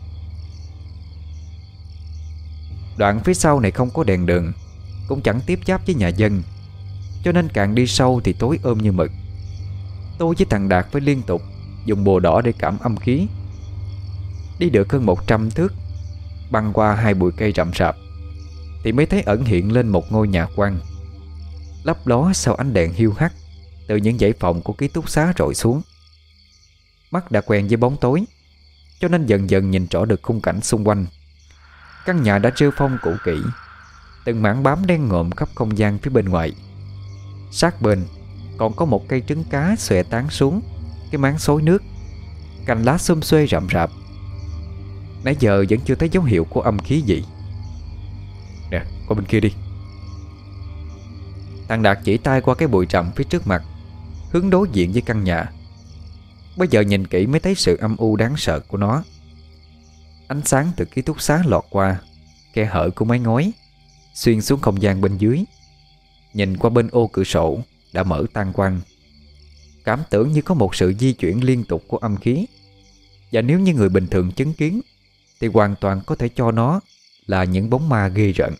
Đoạn phía sau này không có đèn đường, cũng chẳng tiếp giáp với nhà dân, cho nên càng đi sâu thì tối ôm như mực. Tôi với thằng Đạt phải liên tục dùng bùa đỏ để cảm âm khí. Đi được hơn 100 thước, băng qua hai bụi cây rậm rạp, thì mới thấy ẩn hiện lên một ngôi nhà quan, lấp ló sau ánh đèn hiu hắt từ những dãy phòng của ký túc xá rọi xuống. Mắt đã quen với bóng tối, cho nên dần dần nhìn rõ được khung cảnh xung quanh. Căn nhà đã rêu phong cũ kỹ, từng mảng bám đen ngộm khắp không gian phía bên ngoài. Sát bên còn có một cây trứng cá xòe tán xuống cái máng xối nước, cành lá xum xuê rậm rạp. Nãy giờ vẫn chưa thấy dấu hiệu của âm khí gì. Nè, qua bên kia đi. Thằng Đạt chỉ tay qua cái bụi rậm phía trước mặt, hướng đối diện với căn nhà. Bây giờ nhìn kỹ mới thấy sự âm u đáng sợ của nó. Ánh sáng từ ký túc xá lọt qua khe hở của mái ngói, xuyên xuống không gian bên dưới. Nhìn qua bên ô cửa sổ đã mở tan quang, cảm tưởng như có một sự di chuyển liên tục của âm khí. Và nếu như người bình thường chứng kiến thì hoàn toàn có thể cho nó là những bóng ma ghê rợn.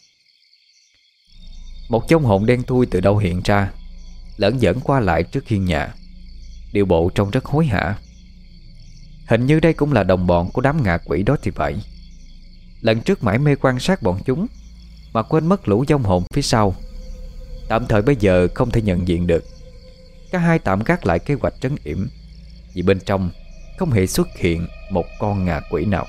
Một vong hồn đen thui từ đâu hiện ra, lởn vởn qua lại trước hiên nhà, điệu bộ trông rất hối hả. Hình như đây cũng là đồng bọn của đám ngạ quỷ đó thì phải. Lần trước mải mê quan sát bọn chúng mà quên mất lũ vong hồn phía sau. Tạm thời bây giờ không thể nhận diện được. Cả hai tạm gác lại kế hoạch trấn yểm, vì bên trong không hề xuất hiện một con ngạ quỷ nào.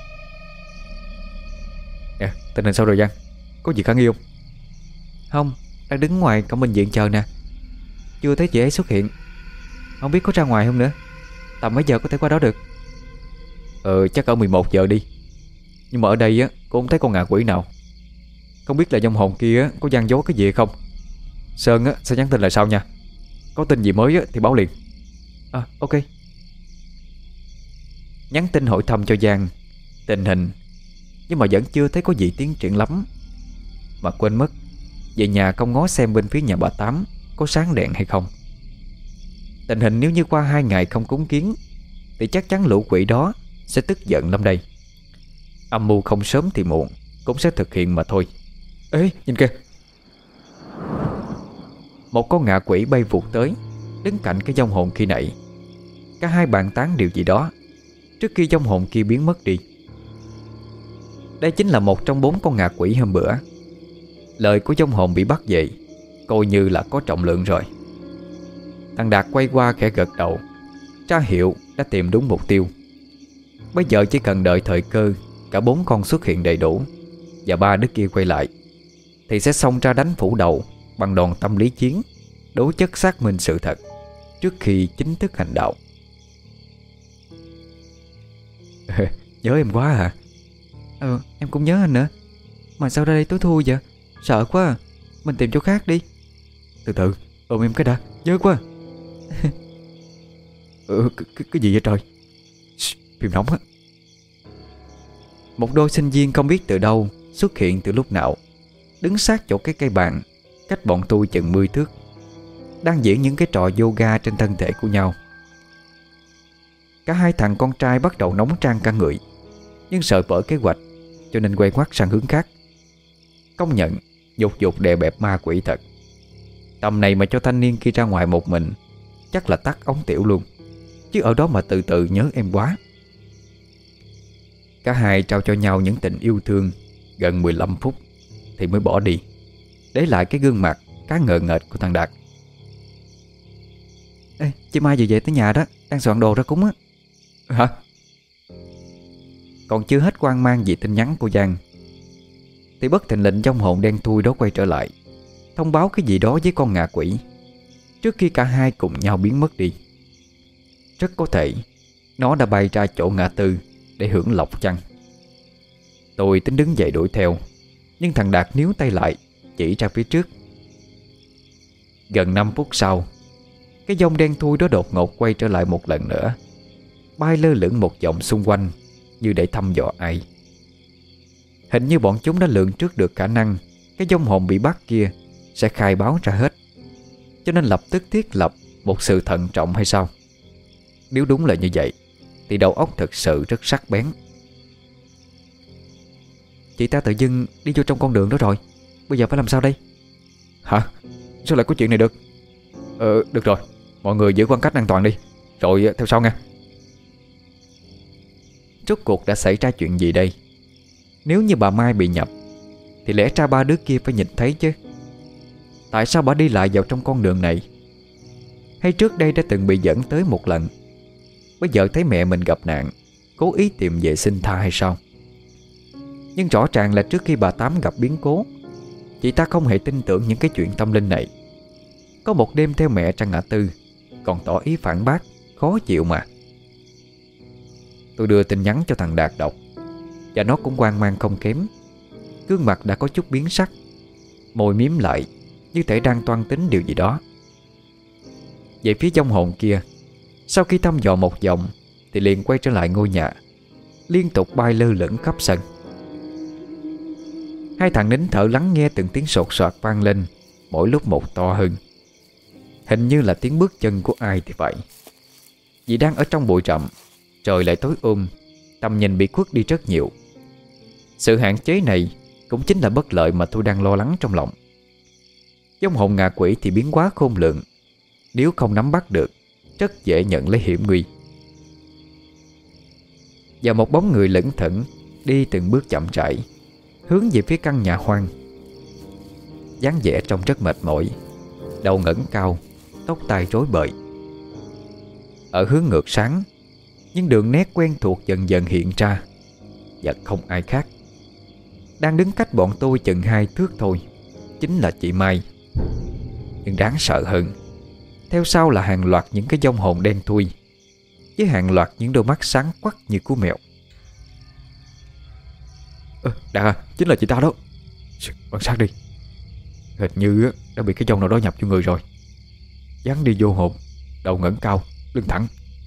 Nè, tình hình sao rồi Giang? Có gì khả nghi không? Không, đang đứng ngoài cổng bệnh viện chờ nè. Chưa thấy chị ấy xuất hiện. Không biết có ra ngoài không nữa. Tầm mấy giờ có thể qua đó được? Chắc ở 11 giờ đi. Nhưng mà ở đây á, cô không thấy con ngạ quỷ nào. Không biết là vong hồn kia có gian dối cái gì hay không. Sơn á, sẽ nhắn tin lại sau nha. Có tin gì mới á, thì báo liền. Ok. Nhắn tin hỏi thăm cho Giang tình hình, nhưng mà vẫn chưa thấy có gì tiến triển lắm. Mà quên mất về nhà không ngó xem bên phía nhà bà Tám có sáng đèn hay không. Tình hình nếu như qua 2 ngày không cúng kiến thì chắc chắn lũ quỷ đó sẽ tức giận lắm đây. Âm mưu không sớm thì muộn cũng sẽ thực hiện mà thôi. Ê, nhìn kìa. Một con ngạ quỷ bay vụt tới, đứng cạnh cái vong hồn khi nãy. Cả hai bàn tán điều gì đó trước khi vong hồn kia biến mất đi. Đây chính là một trong 4 con ngạ quỷ hôm bữa. Lời của vong hồn bị bắt về coi như là có trọng lượng rồi. Thằng Đạt quay qua khẽ gật đầu, ra hiệu đã tìm đúng mục tiêu. Bây giờ chỉ cần đợi thời cơ cả 4 con xuất hiện đầy đủ và 3 đứa kia quay lại thì sẽ xông ra đánh phủ đầu bằng đòn tâm lý chiến, đối chất xác minh sự thật trước khi chính thức hành động. Nhớ em quá hả? Em cũng nhớ anh nữa. Mà sao ra đây tối thui vậy? Sợ quá à. Mình tìm chỗ khác đi. Từ từ, ôm em cái đã, nhớ quá. Cái gì vậy trời? Phim nóng á. Một đôi sinh viên không biết từ đâu xuất hiện từ lúc nào, đứng sát chỗ cái cây bàn cách bọn tôi chừng 10 thước, đang diễn những cái trò yoga trên thân thể của nhau. Cả hai thằng con trai bắt đầu nóng trang cả người, nhưng sợ vỡ kế hoạch cho nên quay ngoắt sang hướng khác. Công nhận nhục dục đè bẹp ma quỷ thật. Tầm này mà cho thanh niên kia ra ngoài một mình chắc là tắt ống tiểu luôn, chứ ở đó mà từ từ nhớ em quá. Cả hai trao cho nhau những tình yêu thương gần 15 phút thì mới bỏ đi, để lại cái gương mặt cá ngờ nghệch của thằng Đạt. Ê, chị Mai vừa về tới nhà đó, đang soạn đồ ra cúng á. Hả? Còn chưa hết hoang mang vì tin nhắn của Giang thì bất thình lình vong hồn đen thui đó quay trở lại, thông báo cái gì đó với con ngạ quỷ trước khi cả hai cùng nhau biến mất đi. Rất có thể nó đã bay ra chỗ ngã tư để hưởng lộc chăng. Tôi tính đứng dậy đuổi theo, nhưng thằng Đạt níu tay lại, chỉ ra phía trước. Gần 5 phút sau, cái vong đen thui đó đột ngột quay trở lại một lần nữa, bay lơ lửng một vòng xung quanh như để thăm dò ai. Hình như bọn chúng đã lường trước được khả năng cái vong hồn bị bắt kia sẽ khai báo ra hết, cho nên lập tức thiết lập một sự thận trọng hay sao? Nếu đúng là như vậy thì đầu óc thật sự rất sắc bén. Chị ta tự dưng đi vô trong con đường đó rồi, bây giờ phải làm sao đây? Hả? Sao lại có chuyện này được? Được rồi, mọi người giữ khoảng cách an toàn đi, rồi theo sau nha. Rốt cuộc đã xảy ra chuyện gì đây? Nếu như bà Mai bị nhập thì lẽ ra 3 đứa kia phải nhìn thấy chứ. Tại sao bà đi lại vào trong con đường này? Hay trước đây đã từng bị dẫn tới một lần, bây giờ thấy mẹ mình gặp nạn, cố ý tìm về xin tha hay sao? Nhưng rõ ràng là trước khi bà Tám gặp biến cố, chị ta không hề tin tưởng những cái chuyện tâm linh này. Có một đêm theo mẹ ra ngã tư còn tỏ ý phản bác, khó chịu mà. Tôi đưa tin nhắn cho thằng Đạt đọc, và nó cũng hoang mang không kém. Gương mặt đã có chút biến sắc, môi mím lại như thể đang toan tính điều gì đó. Về phía vong hồn kia, sau khi thăm dò một vòng thì liền quay trở lại ngôi nhà, liên tục bay lơ lửng khắp sân. Hai thằng nín thở lắng nghe từng tiếng sột soạt vang lên, mỗi lúc một to hơn. Hình như là tiếng bước chân của ai thì vậy. Vì đang ở trong bụi rậm, trời lại tối tầm nhìn bị khuất đi rất nhiều. Sự hạn chế này cũng chính là bất lợi mà tôi đang lo lắng trong lòng. Vong hồn ngạ quỷ thì biến quá khôn lường, nếu không nắm bắt được rất dễ nhận lấy hiểm nguy. Và một bóng người lững thững đi từng bước chậm rãi hướng về phía căn nhà hoang. Dáng vẻ trông rất mệt mỏi, đầu ngẩng cao, tóc tai rối bời. Ở hướng ngược sáng, những đường nét quen thuộc dần dần hiện ra, và không ai khác. Đang đứng cách bọn tôi chừng 2 thước thôi, chính là chị Mai. Nhưng đáng sợ hơn, theo sau là hàng loạt những cái vong hồn đen thui, với hàng loạt những đôi mắt sáng quắc như của mèo. Đạt à, chính là chị ta đó. Quan sát đi, hình như đã bị cái vong nào đó nhập vô người rồi. Dáng đi vô hồn, đầu ngẩng cao, lưng thẳng.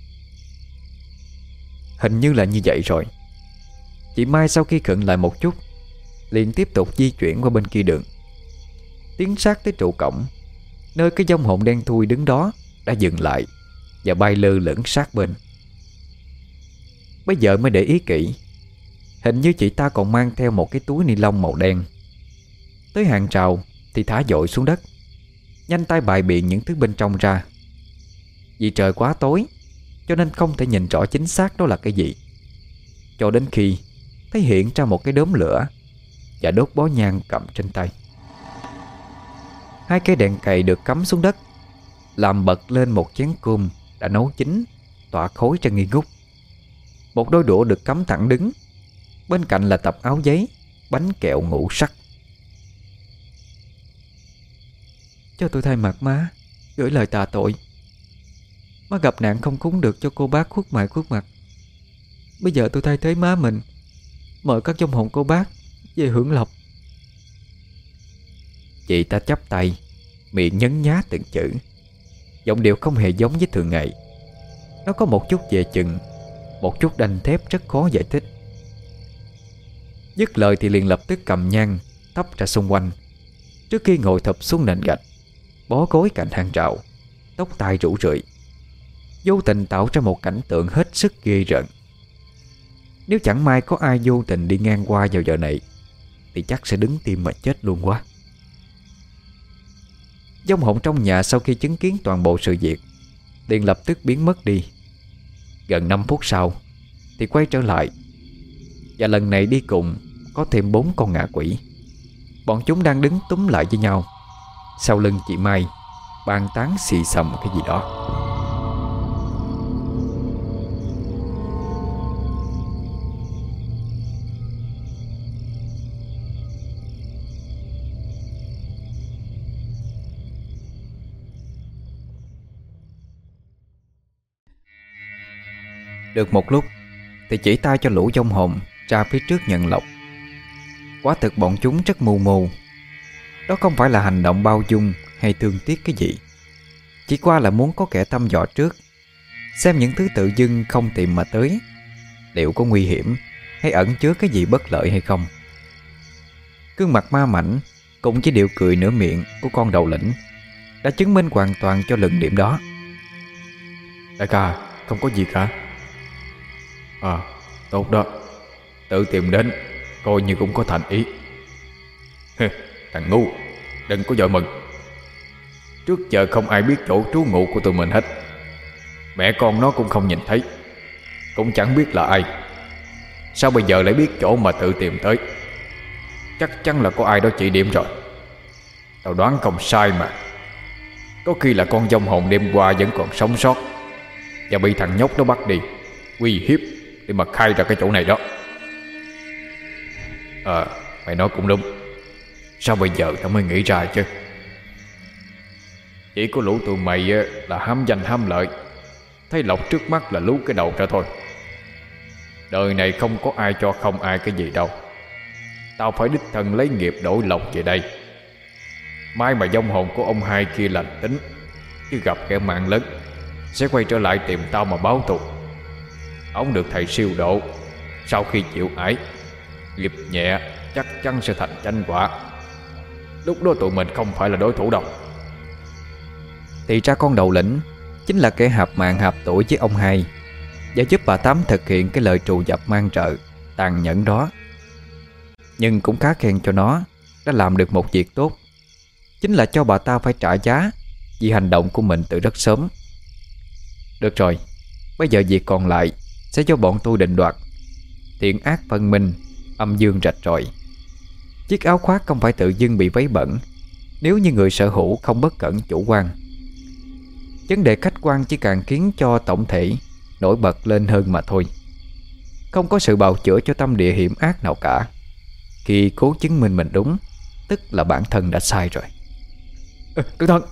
Hình như là như vậy rồi. Chị Mai sau khi khựng lại một chút, liền tiếp tục di chuyển qua bên kia đường, tiến sát tới trụ cổng, nơi cái vong hồn đen thui đứng đó đã dừng lại và bay lơ lửng sát bên. Bây giờ mới để ý kỹ, Hình như chị ta còn mang theo một cái túi ni lông màu đen. Tới hàng rào thì thả dội xuống đất, nhanh tay bày biện những thứ bên trong ra. Vì trời quá tối cho nên không thể nhìn rõ chính xác đó là cái gì, cho đến khi thấy hiện ra một cái đốm lửa và đốt bó nhang cầm trên tay. Hai cây đèn cầy được cắm xuống đất, làm bật lên một chén cơm đã nấu chín, tỏa khói ra nghi ngút. Một đôi đũa được cắm thẳng đứng, bên cạnh là tập áo giấy, bánh kẹo ngũ sắc. Cho tôi thay mặt má gửi lời tạ tội. Má gặp nạn không cúng được cho cô bác khuất mặt. Bây giờ tôi thay thế má mình, mời các vong hồn cô bác về hưởng lộc. Chị ta chắp tay, miệng nhấn nhá từng chữ, giọng điệu không hề giống với thường ngày. Nó có một chút dè chừng, một chút đanh thép rất khó giải thích. Dứt lời thì liền lập tức cầm nhang thắp ra xung quanh, trước khi ngồi thụp xuống nền gạch, bó gối cạnh hàng rào, tóc tai rủ rượi, vô tình tạo ra một cảnh tượng hết sức ghê rợn. Nếu chẳng may có ai vô tình đi ngang qua vào giờ này thì chắc sẽ đứng tim mà chết luôn quá. Vong hồn trong nhà sau khi chứng kiến toàn bộ sự việc liền lập tức biến mất đi. Gần 5 phút sau thì quay trở lại, và lần này đi cùng có thêm 4 con ngạ quỷ. Bọn chúng đang đứng túm lại với nhau, sau lưng chị Mai bàn tán xì xầm cái gì đó. Được một lúc thì chỉ tay cho lũ vong hồn ra phía trước nhận lộc. Quả thực bọn chúng rất mưu mô. Đó không phải là hành động bao dung hay thương tiếc cái gì, chỉ qua là muốn có kẻ thăm dò trước, xem những thứ tự dưng không tìm mà tới liệu có nguy hiểm hay ẩn chứa cái gì bất lợi hay không. Gương mặt ma mảnh cùng với điệu cười nửa miệng của con đầu lĩnh đã chứng minh hoàn toàn cho luận điểm đó. Đại ca, không có gì cả. À, tốt đó. Tự tìm đến coi như cũng có thành ý. Thằng ngu, đừng có vội mừng. Trước giờ không ai biết chỗ trú ngụ của tụi mình hết. Mẹ con nó cũng không nhìn thấy, cũng chẳng biết là ai. Sao bây giờ lại biết chỗ mà tự tìm tới? Chắc chắn là có ai đó chỉ điểm rồi. Tao đoán không sai mà. Có khi là con vong hồn đêm qua vẫn còn sống sót và bị thằng nhóc nó bắt đi, uy hiếp để mà khai ra cái chỗ này đó. Mày nói cũng đúng. Sao bây giờ tao mới nghĩ ra chứ? Chỉ có lũ tụi mày là ham danh ham lợi, thấy lộc trước mắt là lú cái đầu ra thôi. Đời này không có ai cho không ai cái gì đâu. Tao phải đích thân lấy nghiệp đổi lộc về đây. Mai mà vong hồn của ông hai kia lành tính, chứ gặp kẻ mạng lớn sẽ quay trở lại tìm tao mà báo thù. Ông được thầy siêu độ, sau khi chịu ải, nghiệp nhẹ chắc chắn sẽ thành chánh quả. Lúc đó tụi mình không phải là đối thủ đâu. Thì ra con đầu lĩnh chính là kẻ hạp mạng hạp tuổi với ông hai, và giúp bà Tám thực hiện cái lời trù dập mang trợ tàn nhẫn đó. Nhưng cũng khá khen cho nó đã làm được một việc tốt, chính là cho bà ta phải trả giá vì hành động của mình từ rất sớm. Được rồi, bây giờ việc còn lại sẽ do bọn tôi định đoạt. Thiện ác phân minh, âm dương rạch ròi. Chiếc áo khoác không phải tự dưng bị vấy bẩn nếu như người sở hữu không bất cẩn chủ quan. Vấn đề khách quan chỉ càng khiến cho tổng thể nổi bật lên hơn mà thôi. Không có sự bào chữa cho tâm địa hiểm ác nào cả. Khi cố chứng minh mình đúng, tức là bản thân đã sai rồi. Cẩn thận!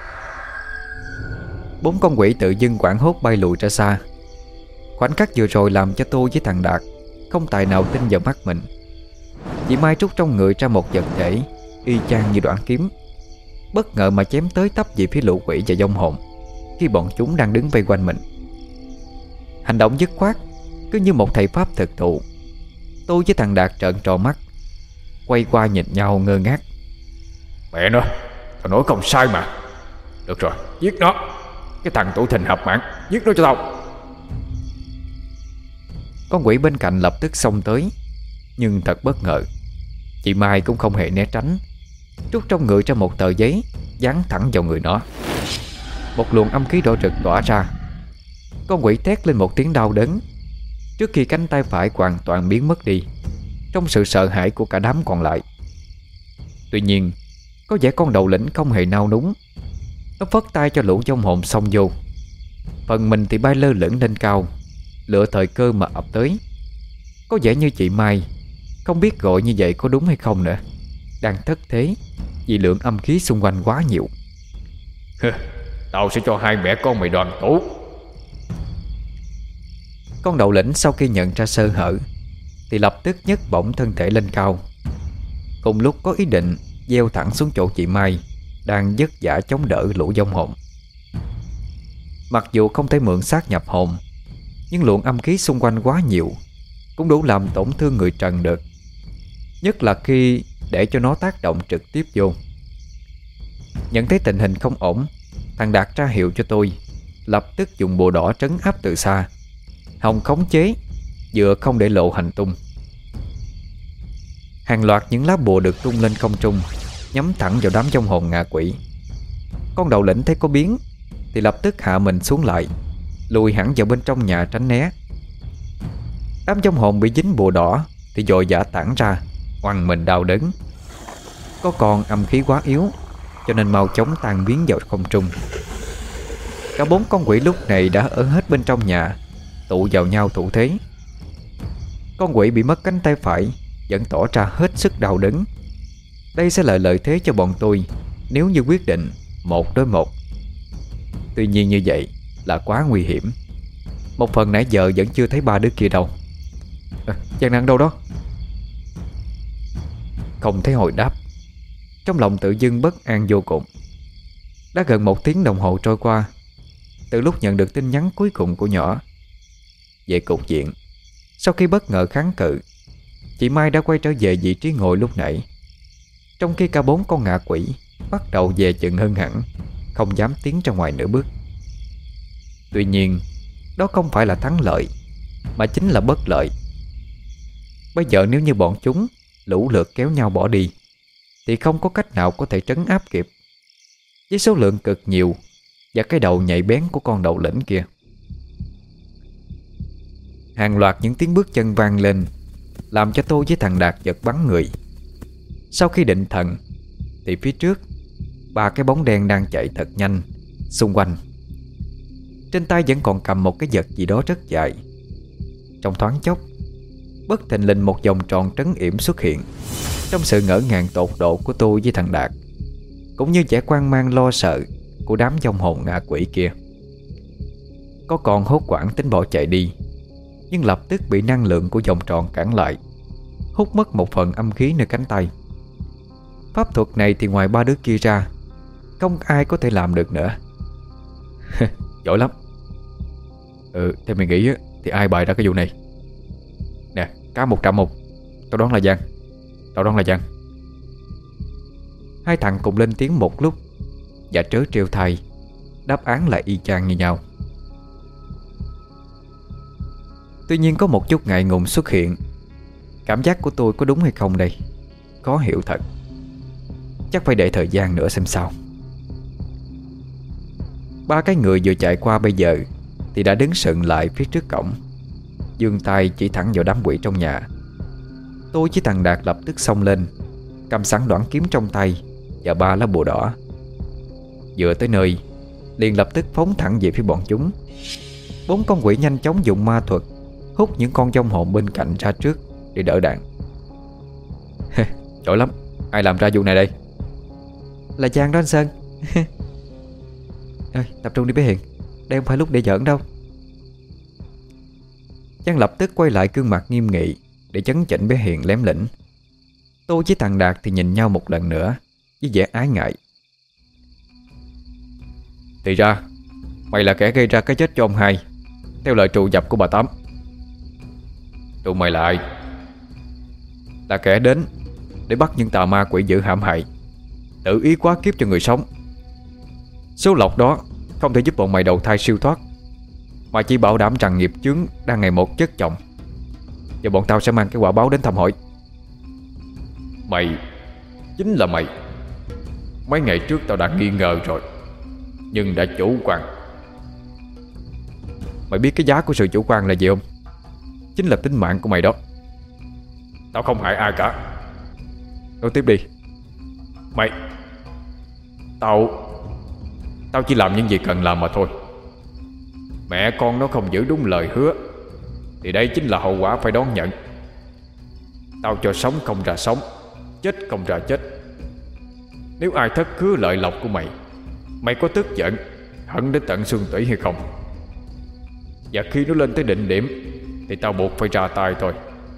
4 con quỷ tự dưng hoảng hốt bay lùi ra xa. Khoảnh khắc vừa rồi làm cho tôi với thằng Đạt không tài nào tin vào mắt mình. Chị Mai trút trong người ra một vật thể y chang như đoạn kiếm, bất ngờ mà chém tới tấp về phía lũ quỷ và vong hồn khi bọn chúng đang đứng vây quanh mình. Hành động dứt khoát, cứ như một thầy pháp thực thụ. Tôi với thằng Đạt trợn tròn mắt, quay qua nhìn nhau ngơ ngác. Mẹ nó, tao nói không sai mà. Được rồi, giết nó. Cái thằng tổ thình hợp mạng, giết nó cho tao. Con quỷ bên cạnh lập tức xông tới, Nhưng thật bất ngờ, chị Mai cũng không hề né tránh, rút trong người ra một tờ giấy, dán thẳng vào người nó. Một luồng âm khí đỏ rực tỏa ra. Con quỷ thét lên một tiếng đau đớn, trước khi cánh tay phải hoàn toàn biến mất đi, trong sự sợ hãi của cả đám còn lại. Tuy nhiên, có vẻ con đầu lĩnh không hề nao núng. Nó phất tay cho lũ vong hồn xông vô. Phần mình thì bay lơ lửng lên cao, lựa thời cơ mà ập tới. Có vẻ như chị Mai, không biết gọi như vậy có đúng hay không nữa, đang thất thế vì lượng âm khí xung quanh quá nhiều. Tao sẽ cho hai mẹ con mày đoàn tụ. Con đầu lĩnh sau khi nhận ra sơ hở thì lập tức nhấc bổng thân thể lên cao, cùng lúc có ý định gieo thẳng xuống chỗ chị Mai đang vất vả chống đỡ lũ vong hồn. Mặc dù không thể mượn xác nhập hồn, nhưng luồng âm khí xung quanh quá nhiều, cũng đủ làm tổn thương người trần được, nhất là khi để cho nó tác động trực tiếp vô. Nhận thấy tình hình không ổn, thằng Đạt ra hiệu cho tôi lập tức dùng bùa đỏ trấn áp từ xa, hòng khống chế, vừa không để lộ hành tung. Hàng loạt những lá bùa được tung lên không trung, nhắm thẳng vào đám vong hồn ngạ quỷ. Con đầu lĩnh thấy có biến thì lập tức hạ mình xuống lại, lùi hẳn vào bên trong nhà tránh né. Đám vong hồn bị dính bùa đỏ thì vội vã tản ra, oằn mình đau đớn. Có con âm khí quá yếu, cho nên mau chóng tan biến vào không trung. Cả 4 con quỷ lúc này đã ở hết bên trong nhà, tụ vào nhau thủ thế. Con quỷ bị mất cánh tay phải vẫn tỏ ra hết sức đau đớn. Đây sẽ là lợi thế cho bọn tôi nếu như quyết định 1 đối 1. Tuy nhiên như vậy là quá nguy hiểm. Một phần nãy giờ vẫn chưa thấy 3 đứa kia đâu. Giang Năng đâu đó? Không thấy hồi đáp. Trong lòng tự dưng bất an vô cùng. Đã gần 1 tiếng đồng hồ trôi qua từ lúc nhận được tin nhắn cuối cùng của nhỏ. Về cục diện, sau khi bất ngờ kháng cự, chị Mai đã quay trở về vị trí ngồi lúc nãy, trong khi cả 4 con ngạ quỷ bắt đầu về chừng hơn hẳn, không dám tiến ra ngoài nửa bước. Tuy nhiên, đó không phải là thắng lợi, mà chính là bất lợi. Bây giờ nếu như bọn chúng lũ lượt kéo nhau bỏ đi thì không có cách nào có thể trấn áp kịp, với số lượng cực nhiều và cái đầu nhạy bén của con đầu lĩnh kia. Hàng loạt những tiếng bước chân vang lên, làm cho tôi với thằng Đạt giật bắn người. Sau khi định thần thì phía trước 3 cái bóng đen đang chạy thật nhanh xung quanh. Trên tay vẫn còn cầm một cái vật gì đó rất dài. Trong thoáng chốc, bất thình lình một vòng tròn trấn yểm xuất hiện. Trong sự ngỡ ngàng tột độ của tôi với thằng Đạt, cũng như vẻ hoang mang lo sợ của đám vong hồn ngạ quỷ kia. Có con hốt hoảng tính bỏ chạy đi, nhưng lập tức bị năng lượng của vòng tròn cản lại, hút mất một phần âm khí nơi cánh tay. Pháp thuật này thì ngoài 3 đứa kia ra, không ai có thể làm được nữa. Giỏi lắm. Theo mày nghĩ thì ai bày ra cái vụ này? Nè, cá 101. Tao đoán là Giang. Tao đoán là Giang. Hai thằng cùng lên tiếng một lúc, và trớ trêu thay, đáp án lại y chang như nhau. Tuy nhiên có một chút ngại ngùng xuất hiện. Cảm giác của tôi có đúng hay không đây? Khó hiểu thật. Chắc phải để thời gian nữa xem sao. 3 cái người vừa chạy qua bây giờ thì đã đứng sững lại phía trước cổng, giương tay chỉ thẳng vào đám quỷ trong nhà. Tôi với thằng Đạt lập tức xông lên, cầm sẵn đoạn kiếm trong tay và 3 lá bùa đỏ. Vừa tới nơi, liền lập tức phóng thẳng về phía bọn chúng. 4 con quỷ nhanh chóng dùng ma thuật hút những con vong hồn bên cạnh ra trước để đỡ đạn. Giỏi lắm. Ai làm ra vụ này đây? Là Giang đó anh Sơn. Thôi, tập trung đi bé Hiền, đây không phải lúc để giỡn đâu. Giang lập tức quay lại gương mặt nghiêm nghị để chấn chỉnh bé Hiền lém lĩnh. Tôi với thằng Đạt thì nhìn nhau một lần nữa với vẻ ái ngại. Thì ra mày là kẻ gây ra cái chết cho ông hai, theo lời trù dập của bà Tám. Tụi mày là ai? Là kẻ đến để bắt những tà ma quỷ dữ hãm hại, tự ý quá kiếp cho người sống. Số lộc đó không thể giúp bọn mày đầu thai siêu thoát, mà chỉ bảo đảm rằng nghiệp chướng đang ngày một chất chồng. Và bọn tao sẽ mang cái quả báo đến thăm hỏi. Mày, chính là mày. Mấy ngày trước tao đã nghi ngờ rồi, nhưng đã chủ quan. Mày biết cái giá của sự chủ quan là gì không? Chính là tính mạng của mày đó. Tao không hại ai cả. Nói tiếp đi. Mày, Tao chỉ làm những gì cần làm mà thôi. Mẹ con nó không giữ đúng lời hứa thì đây chính là hậu quả phải đón nhận. Tao cho sống không ra sống, chết không ra chết. Nếu ai thất hứa lợi lộc của mày, mày có tức giận, hận đến tận xương tủy hay không? Và khi nó lên tới đỉnh điểm thì tao buộc phải ra tay thôi.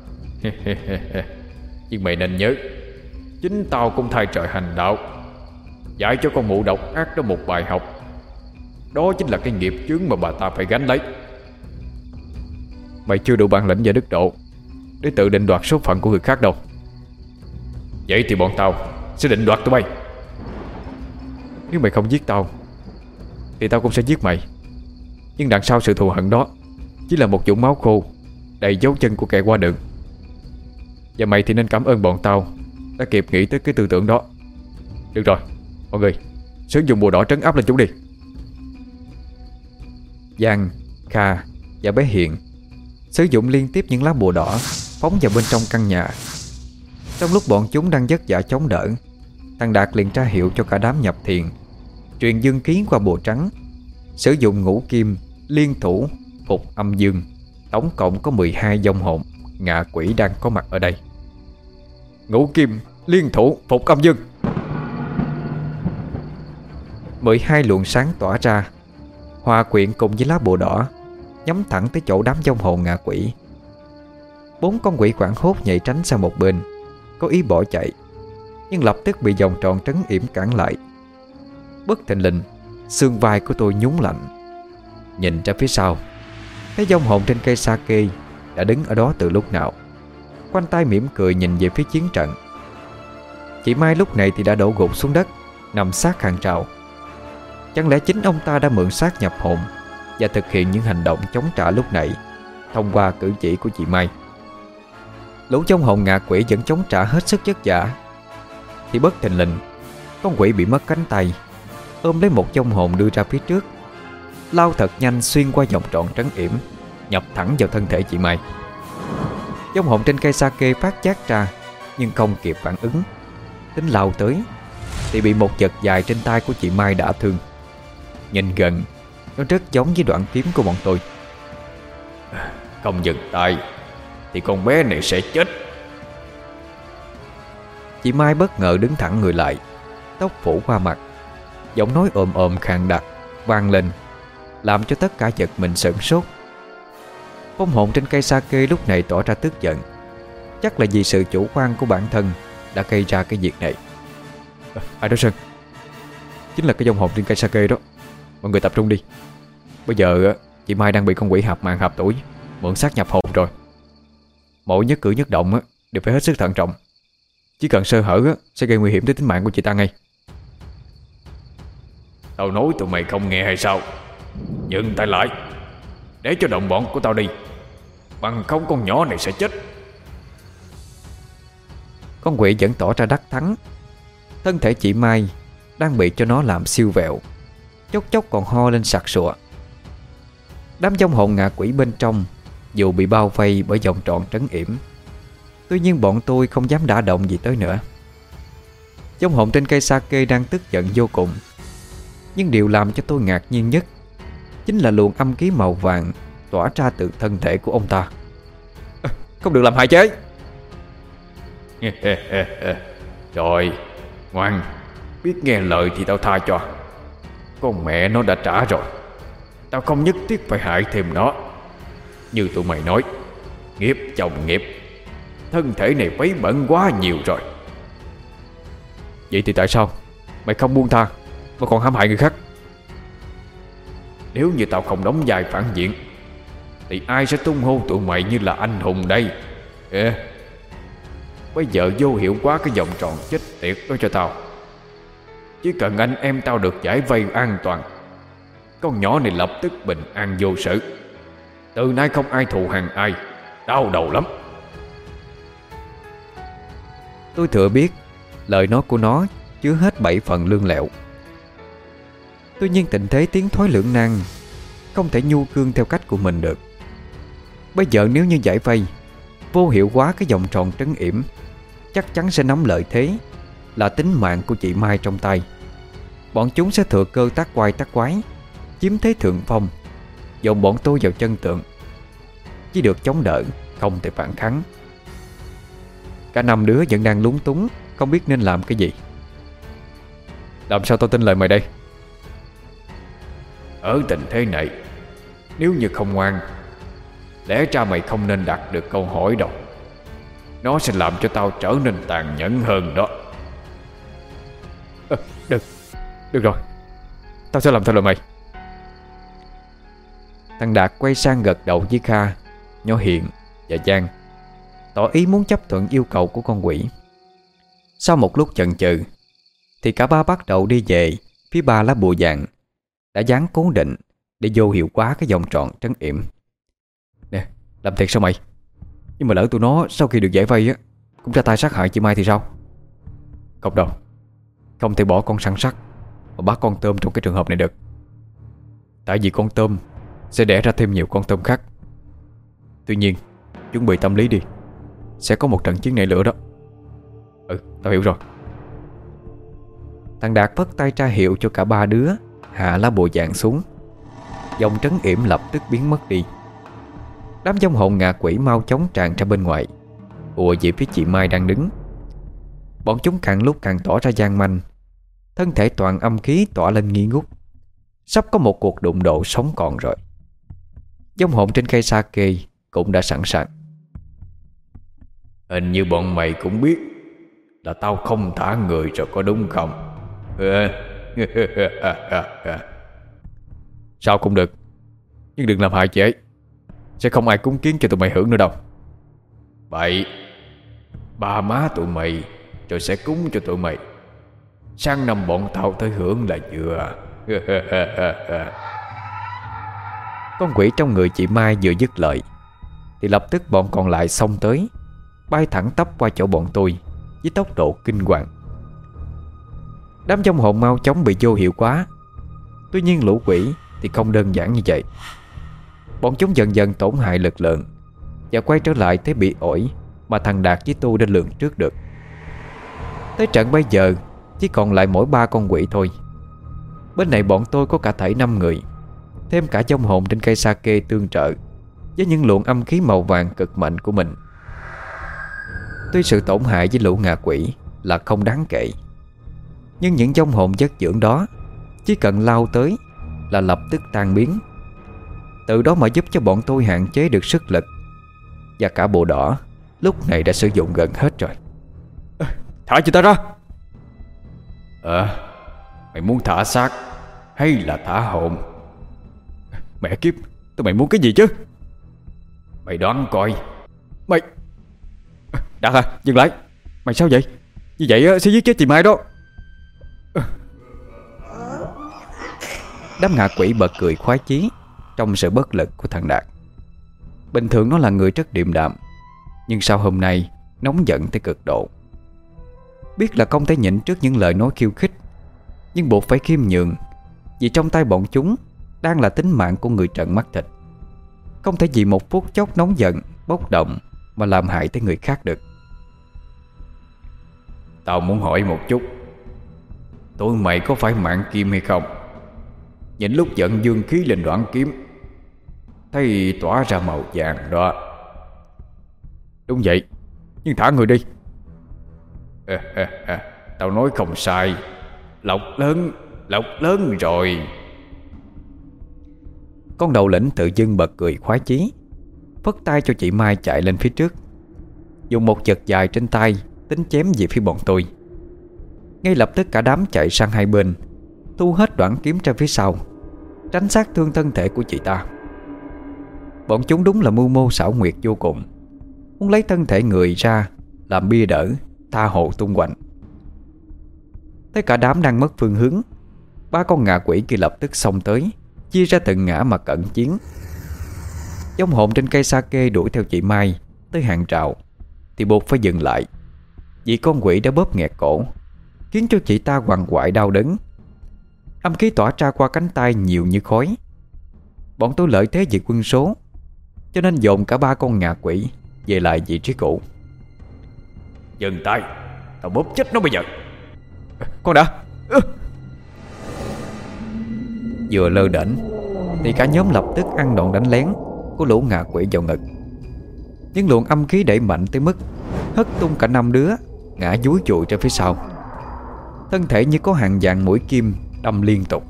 Nhưng mày nên nhớ, chính tao cũng thay trời hành đạo, dạy cho con mụ độc ác đó một bài học. Đó chính là cái nghiệp chướng mà bà ta phải gánh lấy. Mày chưa đủ bản lĩnh và đức độ để tự định đoạt số phận của người khác đâu. Vậy thì bọn tao sẽ định đoạt tụi bay. Nếu mày không giết tao thì tao cũng sẽ giết mày. Nhưng đằng sau sự thù hận đó chỉ là một vũng máu khô đầy dấu chân của kẻ qua đường. Và mày thì nên cảm ơn bọn tao đã kịp nghĩ tới cái tư tưởng đó. Được rồi, mọi người sử dụng bùa đỏ trấn áp lên chúng đi. Giang, Kha và bé Hiền sử dụng liên tiếp những lá bùa đỏ phóng vào bên trong căn nhà. Trong lúc bọn chúng đang vất vả chống đỡ, thằng Đạt liền tra hiệu cho cả đám nhập thiền, truyền dương ký qua bùa trắng, sử dụng ngũ kim, liên thủ, phục âm dương. Tổng cộng có 12 vong hồn ngạ quỷ đang có mặt ở đây. Ngũ kim, liên thủ, phục âm dương. 12 luồng sáng tỏa ra, hòa quyện cùng với lá bùa đỏ, nhắm thẳng tới chỗ đám vong hồn ngạ quỷ. 4 con quỷ hoảng hốt nhảy tránh sang một bên, có ý bỏ chạy, nhưng lập tức bị vòng tròn trấn yểm cản lại. Bất thình lình, xương vai của tôi nhún lạnh. Nhìn ra phía sau, thấy vong hồn trên cây sake đã đứng ở đó từ lúc nào, khoanh tay mỉm cười nhìn về phía chiến trận. Chị Mai lúc này thì đã đổ gục xuống đất, nằm sát hàng rào. Chẳng lẽ chính ông ta đã mượn xác nhập hồn và thực hiện những hành động chống trả lúc nãy thông qua cử chỉ của chị Mai? Lũ vong hồn ngạ quỷ vẫn chống trả hết sức vất vả, thì bất thình lình, con quỷ bị mất cánh tay ôm lấy một vong hồn đưa ra phía trước, lao thật nhanh xuyên qua vòng tròn trấn yểm, nhập thẳng vào thân thể chị Mai. Vong hồn trên cây sake phát giác ra nhưng không kịp phản ứng, tính lao tới thì bị một vật dài trên tay của chị Mai đả thương. Nhìn gần, nó rất giống với đoạn kiếm của bọn tôi. Không dừng tay thì con bé này sẽ chết. Chị Mai bất ngờ đứng thẳng người lại, tóc phủ qua mặt, giọng nói ồm ồm khàn đặc vang lên, làm cho tất cả giật mình sửng sốt. Vong hồn trên cây sake lúc này tỏ ra tức giận, chắc là vì sự chủ quan của bản thân đã gây ra cái việc này. Ai đó Sơn, chính là cái vong hồn trên cây sake đó. Mọi người tập trung đi. Bây giờ chị Mai đang bị con quỷ hạp mạng hạp tuổi mượn xác nhập hồn rồi. Mỗi nhất cử nhất động đều phải hết sức thận trọng. Chỉ cần sơ hở sẽ gây nguy hiểm tới tính mạng của chị ta ngay. Tao nói tụi mày không nghe hay sao? Dừng tay lại, để cho đồng bọn của tao đi, bằng không con nhỏ này sẽ chết. Con quỷ vẫn tỏ ra đắc thắng. Thân thể chị Mai đang bị cho nó làm siêu vẹo, chốc chốc còn ho lên sặc sụa. Đám vong hồn ngạ quỷ bên trong dù bị bao vây bởi vòng tròn trấn yểm, tuy nhiên bọn tôi không dám đả động gì tới nữa. Vong hồn trên cây sake đang tức giận vô cùng, nhưng điều làm cho tôi ngạc nhiên nhất chính là luồng âm khí màu vàng tỏa ra từ thân thể của ông ta. Không được làm hại chế. Rồi, ngoan, biết nghe lời thì tao tha cho. Con mẹ nó đã trả rồi, tao không nhất thiết phải hại thêm nó. Như tụi mày nói, nghiệp chồng nghiệp, thân thể này vấy bẩn quá nhiều rồi. Vậy thì tại sao mày không buông tha mà còn hãm hại người khác? Nếu như tao không đóng vai phản diện thì ai sẽ tung hô tụi mày như là anh hùng đây? Bây giờ vô hiệu quá cái vòng tròn chết tiệt đó cho tao. Chỉ cần anh em tao được giải vây an toàn, con nhỏ này lập tức bình an vô sự. Từ nay không ai thù hằn ai, đau đầu lắm. Tôi thừa biết lời nói của nó chứa hết 7 phần lương lẹo. Tuy nhiên tình thế tiến thoái lưỡng nan, không thể nhu cương theo cách của mình được. Bây giờ nếu như giải vây vô hiệu hóa cái vòng tròn trấn yểm, chắc chắn sẽ nắm lợi thế là tính mạng của chị Mai trong tay. Bọn chúng sẽ thừa cơ tác quai tác quái, chiếm thế thượng phong, dồn bọn tôi vào chân tượng. Chỉ được chống đỡ, không thể phản kháng. Cả 5 đứa vẫn đang lúng túng, không biết nên làm cái gì. Làm sao tôi tin lời mày đây? Ở tình thế này, nếu như không ngoan, lẽ ra mày không nên đặt được câu hỏi đâu. Nó sẽ làm cho tao trở nên tàn nhẫn hơn đó. Được rồi, tao sẽ làm theo lời mày. Thằng Đạt quay sang gật đầu với Kha, nhỏ Hiện và Giang, tỏ ý muốn chấp thuận yêu cầu của con quỷ. Sau một lúc chần chừ thì cả ba bắt đầu đi về phía 3 lá bùa vàng đã dán cố định để vô hiệu hóa cái vòng tròn trấn yểm. Nè, làm thiệt sao mày? Nhưng mà lỡ tụi nó sau khi được giải vây á cũng ra tay sát hại chị Mai thì sao? Không đâu, không thể bỏ con săn sắt mà bắt con tôm trong cái trường hợp này được. Tại vì con tôm sẽ đẻ ra thêm nhiều con tôm khác. Tuy nhiên, chuẩn bị tâm lý đi, sẽ có một trận chiến này lửa đó. Tao hiểu rồi. Thằng Đạt vất tay ra hiệu cho cả 3 đứa hạ lá bùa vàng xuống. Dòng trấn yểm lập tức biến mất đi. Đám vong hồn ngạ quỷ mau chóng tràn ra bên ngoài, ùa về phía chị Mai đang đứng. Bọn chúng càng lúc càng tỏ ra gian manh, thân thể toàn âm khí tỏa lên nghi ngút. Sắp có một cuộc đụng độ sống còn rồi. Vong hồn trên cây sake cũng đã sẵn sàng. Hình như bọn mày cũng biết là tao không thả người rồi có đúng không? Sao cũng được, nhưng đừng làm hại chị ấy. Sẽ không ai cúng kiến cho tụi mày hưởng nữa đâu. Bậy, ba má tụi mày rồi sẽ cúng cho tụi mày. Sang năm bọn tao tới hưởng là vừa. Con quỷ trong người chị Mai vừa dứt lời thì lập tức bọn còn lại xông tới, bay thẳng tắp qua chỗ bọn tôi với tốc độ kinh hoàng. Đám vong hồn mau chóng bị vô hiệu hóa. Tuy nhiên lũ quỷ thì không đơn giản như vậy. Bọn chúng dần dần tổn hại lực lượng và quay trở lại thế bị ổi mà thằng Đạt với tôi đã lường trước được. Tới trận bây giờ chỉ còn lại mỗi 3 con quỷ thôi. Bên này bọn tôi có cả thảy 5 người, thêm cả vong hồn trên cây sake tương trợ với những luồng âm khí màu vàng cực mạnh của mình. Tuy sự tổn hại với lũ ngạ quỷ là không đáng kể, nhưng những vong hồn chất dưỡng đó chỉ cần lao tới là lập tức tan biến. Từ đó mà giúp cho bọn tôi hạn chế được sức lực. Và cả bộ đỏ lúc này đã sử dụng gần hết rồi. Thả chị ta ra. Mày muốn thả xác hay là thả hồn? Mẹ kiếp, tụi mày muốn cái gì chứ? Mày đoán coi. Mày... Đạt à, dừng lại. Mày sao vậy? Như vậy sẽ giết chết chị Mai đó. Đám ngạ quỷ bật cười khoái chí trong sự bất lực của thằng Đạt. Bình thường nó là người rất điềm đạm, nhưng sau hôm nay nóng giận tới cực độ. Biết là không thể nhịn trước những lời nói khiêu khích, nhưng buộc phải khiêm nhường, vì trong tay bọn chúng đang là tính mạng của người trần mắt thịt. Không thể vì một phút chốc nóng giận, bốc động mà làm hại tới người khác được. Tao muốn hỏi một chút, tụi mày có phải mạng kim hay không? Nhìn lúc giận dương khí lên đoạn kiếm, thấy tỏa ra màu vàng đó. Đúng vậy, nhưng thả người đi. Tao nói không sai. Lộc lớn rồi. Con đầu lĩnh tự dưng bật cười khoái chí, phất tay cho chị Mai chạy lên phía trước, dùng một vật dài trên tay tính chém về phía bọn tôi. Ngay lập tức cả đám chạy sang hai bên, thu hết đoạn kiếm ra phía sau, tránh sát thương thân thể của chị ta. Bọn chúng đúng là mưu mô xảo quyệt vô cùng, muốn lấy thân thể người ra làm bia đỡ, tha hồ tung hoành. Thấy cả đám đang mất phương hướng, 3 con ngạ quỷ kia lập tức xông tới, chia ra từng ngã mà cận chiến. Vong hồn trên cây sake đuổi theo chị Mai tới hàng rào thì buộc phải dừng lại, Vì con quỷ đã bóp nghẹt cổ, khiến cho chị ta quằn quại đau đớn. Âm khí tỏa ra qua cánh tay nhiều như khói. Bọn tôi lợi thế về quân số, cho nên dồn cả 3 con ngạ quỷ về lại vị trí cũ. Dừng tay, tao bóp chết nó bây giờ. Con đã. Vừa lơ đễnh thì cả nhóm lập tức ăn đòn đánh lén của lũ ngạ quỷ vào ngực. Nhưng luồng âm khí đẩy mạnh tới mức hất tung cả 5 đứa ngã dúi chùi ra phía sau. Thân thể như có hàng vạn mũi kim đâm liên tục.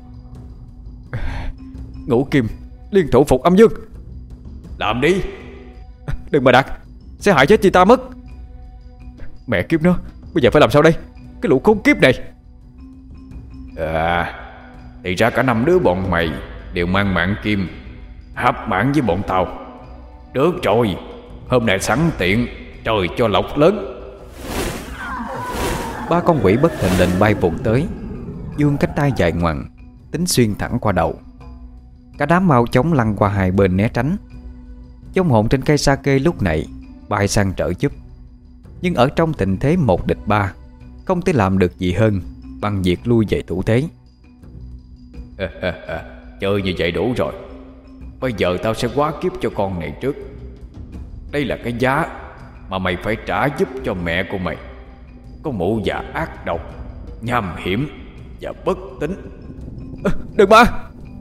Ngũ kim liên thủ phục âm dương. Làm đi. Đừng mà Đạt, sẽ hại chết chị ta mất. Mẹ kiếp nó, bây giờ phải làm sao đây? Cái lũ khốn kiếp này. Thì ra cả 5 đứa bọn mày đều mang mạng kim, hợp mạng với bọn tao. Được rồi, hôm nay sẵn tiện, trời cho lộc lớn. 3 con quỷ bất thình lình bay vụt tới, giương cánh tay dài ngoằng, tính xuyên thẳng qua đầu. Cả đám mau chóng lăn qua hai bên né tránh. Vong hồn trên cây sake lúc này bay sang trợ giúp. Nhưng ở trong tình thế 1 địch 3, không thể làm được gì hơn bằng việc lui về thủ thế. Chơi như vậy đủ rồi. Bây giờ tao sẽ hóa kiếp cho con này trước. Đây là cái giá mà mày phải trả giúp cho mẹ của mày. Có mụ già ác độc, nham hiểm và bất tín. Đừng mà.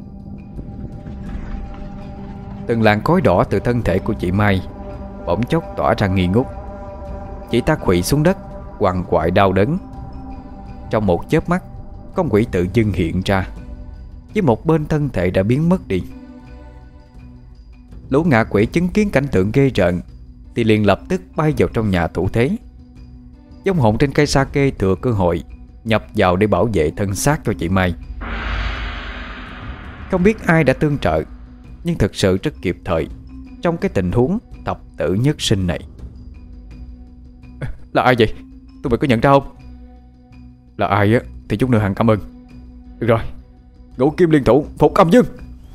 Từng làn khói đỏ từ thân thể của chị Mai bỗng chốc tỏa ra nghi ngút. Chị ta khuỵu xuống đất, quằn quại đau đớn. Trong một chớp mắt, con quỷ tự dưng hiện ra, với một bên thân thể đã biến mất đi. Lũ ngạ quỷ chứng kiến cảnh tượng ghê rợn thì liền lập tức bay vào trong nhà thủ thế. Vong hồn trên cây sake thừa cơ hội nhập vào để bảo vệ thân xác cho chị Mai. Không biết ai đã tương trợ, nhưng thực sự rất kịp thời trong cái tình huống thập tử nhất sinh này. Là ai vậy? Tụi mày có nhận ra không? Là ai á thì chúng nữ hằng cảm ơn. Được rồi, ngũ kim liên thủ phục âm dương.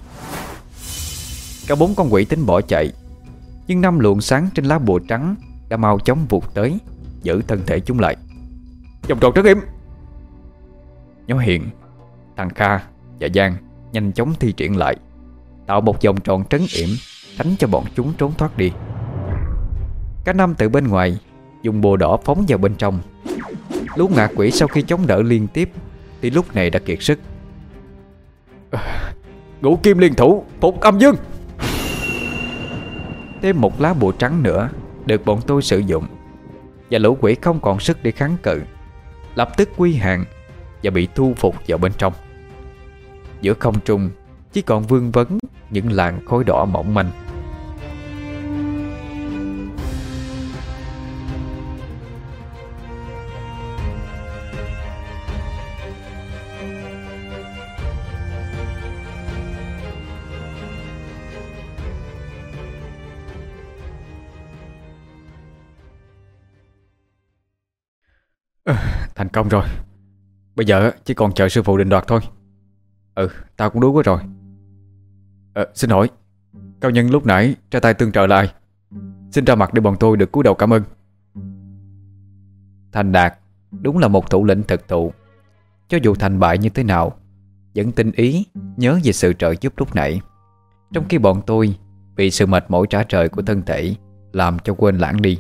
Cả 4 con quỷ tính bỏ chạy, nhưng 5 luồng sáng trên lá bùa trắng đã mau chóng vụt tới, giữ thân thể chúng lại. Vòng tròn trấn yểm. Nhóm Hiền, thằng Kha và Giang nhanh chóng thi triển lại, tạo một vòng tròn trấn yểm tránh cho bọn chúng trốn thoát đi. Cả 5 từ bên ngoài dùng bùa đỏ phóng vào bên trong. Lũ ngạ quỷ sau khi chống đỡ liên tiếp thì lúc này đã kiệt sức. Ngũ kim liên thủ phục âm dương. Thêm một lá bùa trắng nữa được bọn tôi sử dụng, và lũ quỷ không còn sức để kháng cự, lập tức quy hàng và bị thu phục vào bên trong. Giữa không trung chỉ còn vương vấn những làn khói đỏ mỏng manh. Thành công rồi. Bây giờ chỉ còn chờ sư phụ định đoạt thôi. Tao cũng đuối quá rồi. Xin hỏi, cao nhân lúc nãy ra tay tương trợ là ai? Xin ra mặt để bọn tôi được cúi đầu cảm ơn. Thành Đạt đúng là một thủ lĩnh thực thụ. Cho dù thành bại như thế nào, vẫn tinh ý nhớ về sự trợ giúp lúc nãy, trong khi bọn tôi vì sự mệt mỏi trả trời của thân thể làm cho quên lãng đi.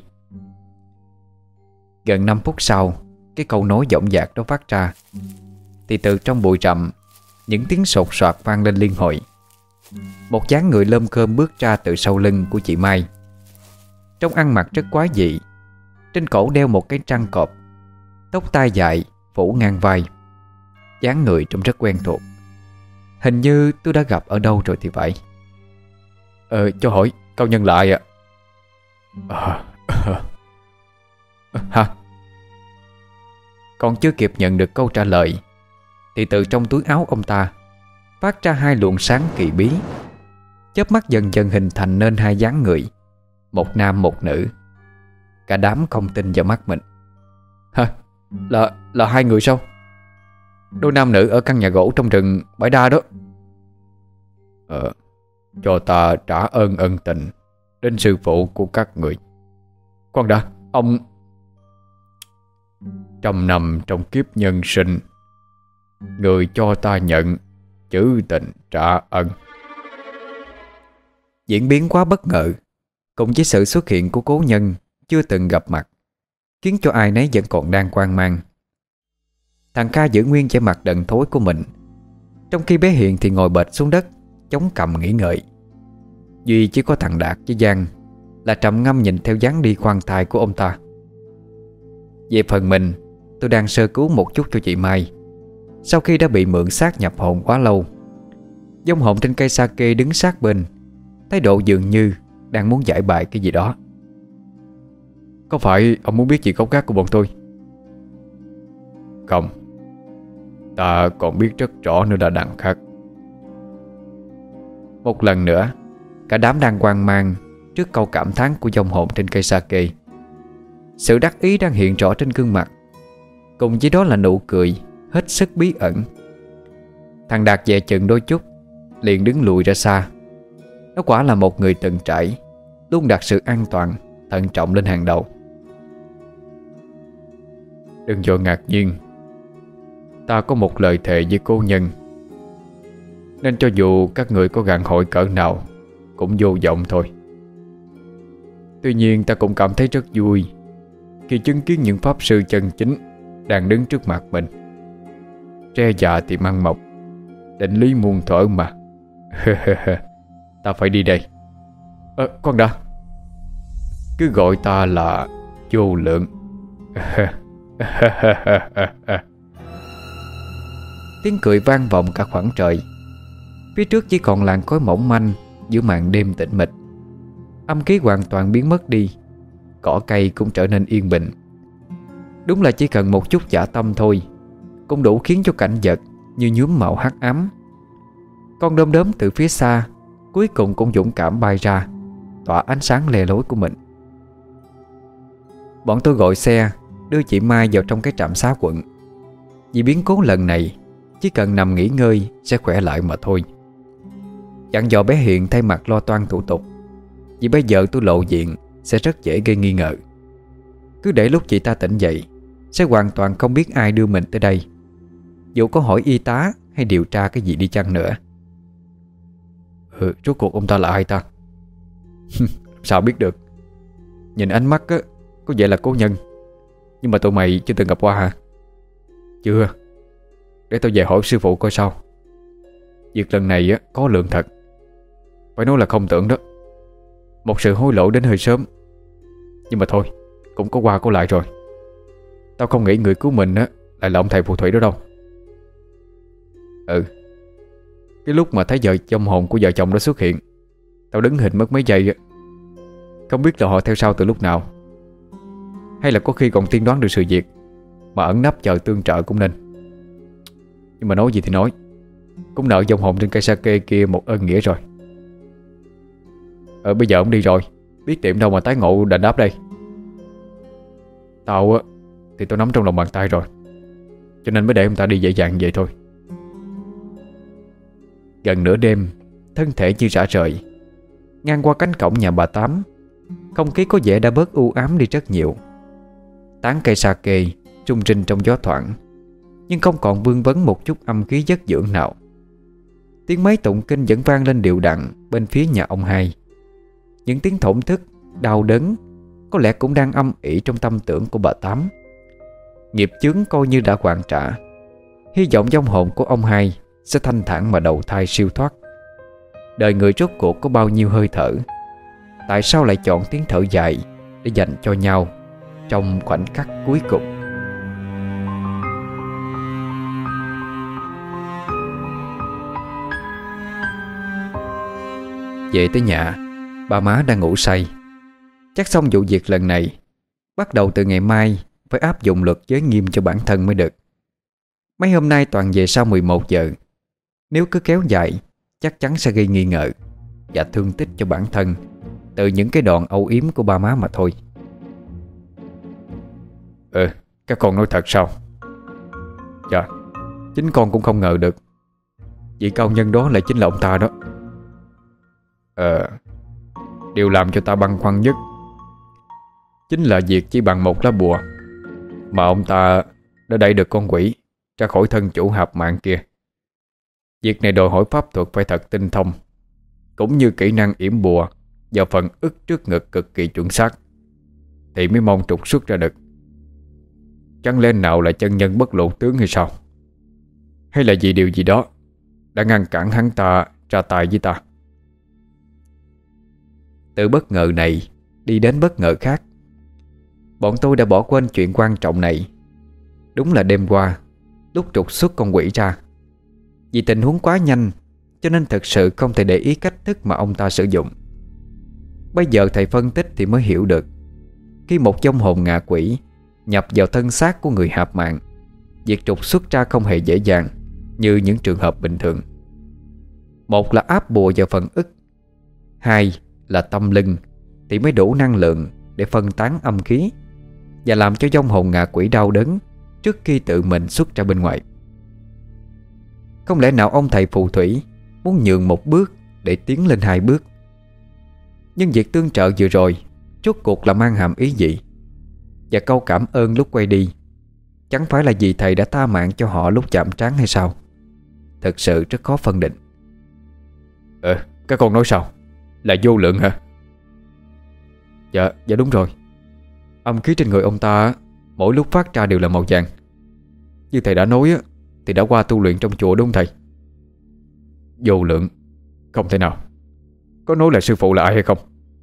Gần 5 phút sau, cái câu nói dõng dạc đó phát ra, thì từ trong bụi rậm những tiếng sột soạt vang lên liên hồi. Một dáng người lơm khơm bước ra từ sau lưng của chị Mai. Trông ăn mặc rất quái dị, trên cổ đeo một cái trăng cọp, tóc tai dài phủ ngang vai. Dáng người trông rất quen thuộc, hình như tôi đã gặp ở đâu rồi thì phải. Cho hỏi cao nhân là ai ạ? Hả? Còn chưa kịp nhận được câu trả lời thì từ trong túi áo ông ta phát ra 2 luồng sáng kỳ bí, chớp mắt dần dần hình thành nên 2 dáng người, một nam một nữ. Cả đám không tin vào mắt mình. Hả? Là 2 người sao? Đôi nam nữ ở căn nhà gỗ trong rừng bãi đa đó. Cho ta trả ơn ân tình đến sư phụ của các người. Khoan đã, ông... trăm năm trong kiếp nhân sinh, người cho ta nhận, chữ tình trả ân. Diễn biến quá bất ngờ, cùng với sự xuất hiện của cố nhân chưa từng gặp mặt, khiến cho ai nấy vẫn còn đang hoang mang. Thằng Kha giữ nguyên vẻ mặt đần thối của mình, trong khi bé Hiền thì ngồi bệt xuống đất, chống cằm nghĩ ngợi. Duy chỉ có thằng Đạt với Giang là trầm ngâm nhìn theo dáng đi khoan thai của ông ta. Về phần mình, tôi đang sơ cứu một chút cho chị Mai. Sau khi đã bị mượn xác nhập hồn quá lâu, vong hồn trên cây sake đứng sát bên, thái độ dường như đang muốn giải bày cái gì đó. Có phải ông muốn biết gì gốc gác của bọn tôi? Không, ta còn biết rất rõ nữa là đằng khác. Một lần nữa, cả đám đang hoang mang trước câu cảm thán của vong hồn trên cây sake. Sự đắc ý đang hiện rõ trên gương mặt, cùng với đó là nụ cười hết sức bí ẩn. Thằng Đạt dè chừng đôi chút, liền đứng lùi ra xa. Nó quả là một người từng trải, luôn đặt sự an toàn, thận trọng lên hàng đầu. Đừng vội ngạc nhiên, ta có một lời thề với cố nhân, nên cho dù các người có gạn hỏi cỡ nào cũng vô vọng thôi. Tuy nhiên ta cũng cảm thấy rất vui khi chứng kiến những pháp sư chân chính đang đứng trước mặt mình. Tre già thì măng mọc, định lý muôn thuở mà. Ta phải đi đây. Khoan đã. Cứ gọi ta là Vô Lượng. Tiếng cười vang vọng cả khoảng trời. Phía trước chỉ còn làn khói mỏng manh giữa màn đêm tĩnh mịch. Âm khí hoàn toàn biến mất đi, cỏ cây cũng trở nên yên bình. Đúng là chỉ cần một chút dã tâm thôi cũng đủ khiến cho cảnh vật như nhuốm màu hắc ám. Con đom đóm từ phía xa cuối cùng cũng dũng cảm bay ra, tỏa ánh sáng lè lối của mình. Bọn tôi gọi xe đưa chị Mai vào trong cái trạm xá quận. Vì biến cố lần này chỉ cần nằm nghỉ ngơi sẽ khỏe lại mà thôi. Dặn dò bé Hiền thay mặt lo toan thủ tục, vì bây giờ tôi lộ diện sẽ rất dễ gây nghi ngờ. Cứ để lúc chị ta tỉnh dậy sẽ hoàn toàn không biết ai đưa mình tới đây, dù có hỏi y tá hay điều tra cái gì đi chăng nữa. Rốt cuộc ông ta là ai ta? Sao biết được? Nhìn ánh mắt á, có vẻ là cố nhân. Nhưng mà tụi mày chưa từng gặp qua hả? Chưa. Để tao về hỏi sư phụ coi sao. Việc lần này á, có lượng thật. Phải nói là không tưởng đó. Một sự hối lộ đến hơi sớm. Nhưng mà thôi, cũng có qua có lại rồi. Tao không nghĩ người cứu mình á lại là ông thầy phù thủy đó đâu. Cái lúc mà thấy vong hồn của vợ chồng đó xuất hiện, tao đứng hình mất mấy giây á. Không biết là họ theo sau từ lúc nào, hay là có khi còn tiên đoán được sự việc mà ẩn nấp chờ tương trợ cũng nên. Nhưng mà nói gì thì nói, cũng nợ vong hồn trên cây sake kia một ơn nghĩa rồi. Bây giờ ông đi rồi, biết tiệm đâu mà tái ngộ đền đáp đây. Tao á thì tao nắm trong lòng bàn tay rồi, cho nên mới để ông ta đi dễ dàng vậy thôi. Gần nửa đêm, thân thể như rã rời. Ngang qua cánh cổng nhà bà Tám, không khí có vẻ đã bớt u ám đi rất nhiều. Tán cây sake rung rinh trong gió thoảng, nhưng không còn vương vấn một chút âm khí chất dưỡng nào. Tiếng máy tụng kinh vẫn vang lên đều đặn bên phía nhà ông hai. Những tiếng thổn thức, đau đớn có lẽ cũng đang âm ỉ trong tâm tưởng của bà Tám. Nghiệp chướng coi như đã hoàn trả. Hy vọng vong hồn của ông hai sẽ thanh thản mà đầu thai siêu thoát. Đời người rốt cuộc có bao nhiêu hơi thở, tại sao lại chọn tiếng thở dài để dành cho nhau trong khoảnh khắc cuối cùng? Về tới nhà, bà má đang ngủ say. Chắc xong vụ việc lần này, bắt đầu từ ngày mai phải áp dụng luật giới nghiêm cho bản thân mới được. Mấy hôm nay toàn về sau 11 giờ. Nếu cứ kéo dài chắc chắn sẽ gây nghi ngờ và thương tích cho bản thân từ những cái đòn âu yếm của ba má mà thôi. Các con nói thật sao? Dạ, chính con cũng không ngờ được vị cao nhân đó lại chính là ông ta đó. Điều làm cho ta băn khoăn nhất chính là việc chỉ bằng một lá bùa mà ông ta đã đẩy được con quỷ ra khỏi thân chủ hạp mạng kia. Việc này đòi hỏi pháp thuật phải thật tinh thông, cũng như kỹ năng yểm bùa và phần ức trước ngực cực kỳ chuẩn xác, thì mới mong trục xuất ra được. Chẳng lẽ nào là chân nhân bất lộ tướng hay sao? Hay là vì điều gì đó đã ngăn cản hắn ta ra tay với ta? Từ bất ngờ này đi đến bất ngờ khác, bọn tôi đã bỏ quên chuyện quan trọng này. Đúng là đêm qua, lúc trục xuất con quỷ ra, vì tình huống quá nhanh cho nên thực sự không thể để ý cách thức mà ông ta sử dụng. Bây giờ thầy phân tích thì mới hiểu được, khi một vong hồn ngạ quỷ nhập vào thân xác của người hạp mạng, việc trục xuất ra không hề dễ dàng như những trường hợp bình thường. Một là áp bùa vào phần ức, hai là tâm linh thì mới đủ năng lượng để phân tán âm khí và làm cho vong hồn ngạ quỷ đau đớn trước khi tự mình xuất ra bên ngoài. Không lẽ nào ông thầy phù thủy muốn nhường một bước để tiến lên hai bước? Nhưng việc tương trợ vừa rồi rốt cuộc là mang hàm ý gì? Và câu cảm ơn lúc quay đi chẳng phải là vì thầy đã tha mạng cho họ lúc chạm trán hay sao? Thật sự rất khó phân định. Các con nói sao? Là vô lượng hả? Dạ đúng rồi. Âm khí trên người ông ta mỗi lúc phát ra đều là màu vàng. Như thầy đã nói thì đã qua tu luyện trong chùa đúng không thầy? Vô lượng? Không thể nào. Có nói là sư phụ là ai hay không?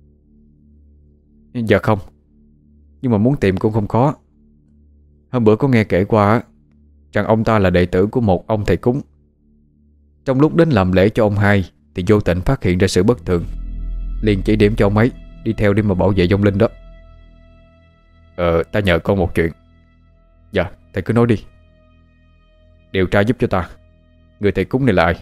Dạ không. Nhưng mà muốn tìm cũng không khó. Hôm bữa có nghe kể qua rằng ông ta là đệ tử của một ông thầy cúng. Trong lúc đến làm lễ cho ông hai thì vô tình phát hiện ra sự bất thường, liền chỉ điểm cho ông ấy đi theo để mà bảo vệ vong linh đó. Ta nhờ con một chuyện. Dạ thầy cứ nói đi. Điều tra giúp cho ta, người thầy cúng này là ai?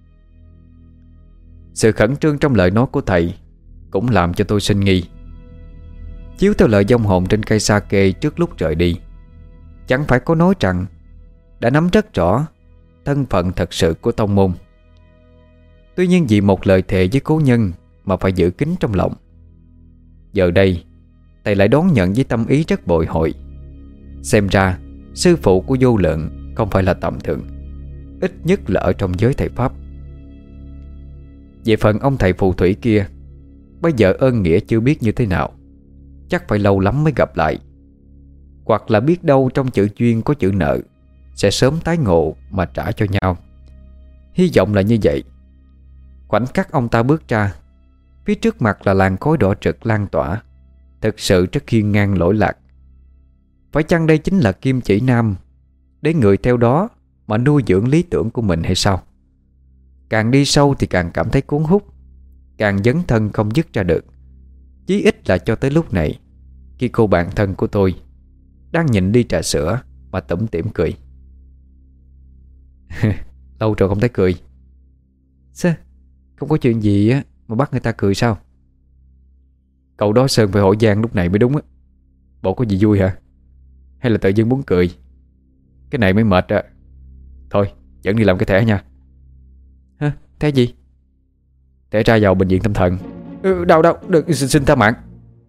Sự khẩn trương trong lời nói của thầy cũng làm cho tôi sinh nghi. Chiếu theo lời vong hồn trên cây sake trước lúc rời đi, chẳng phải có nói rằng đã nắm rất rõ thân phận thật sự của tông môn. Tuy nhiên vì một lời thề với cố nhân mà phải giữ kín trong lòng. Giờ đây thầy lại đón nhận với tâm ý rất bội hội. Xem ra sư phụ của vô lượng không phải là tầm thường, ít nhất là ở trong giới thầy Pháp. Về phần ông thầy phù thủy kia, bây giờ ơn nghĩa chưa biết như thế nào, chắc phải lâu lắm mới gặp lại. Hoặc là biết đâu trong chữ duyên có chữ nợ, sẽ sớm tái ngộ mà trả cho nhau. Hy vọng là như vậy. Khoảnh khắc ông ta bước ra, phía trước mặt là làn khói đỏ rực lan tỏa, thực sự rất hiên ngang lỗi lạc. Phải chăng đây chính là kim chỉ nam để người theo đó mà nuôi dưỡng lý tưởng của mình hay sao? Càng đi sâu thì càng cảm thấy cuốn hút, càng dấn thân không dứt ra được. Chí ít là cho tới lúc này, khi cô bạn thân của tôi đang nhìn ly trà sữa mà tủm tỉm cười. Lâu rồi không thấy cười. Sao? Không có chuyện gì á mà bắt người ta cười sao? Cậu đó Sơn phải hỏi Giang lúc này mới đúng á. Bộ có gì vui hả? Hay là tự dưng muốn cười? Cái này mới mệt á. Thôi dẫn đi làm cái thẻ nha. Hả? Thẻ gì? Thẻ ra vào bệnh viện tâm thần. Đâu được, xin tha mạng.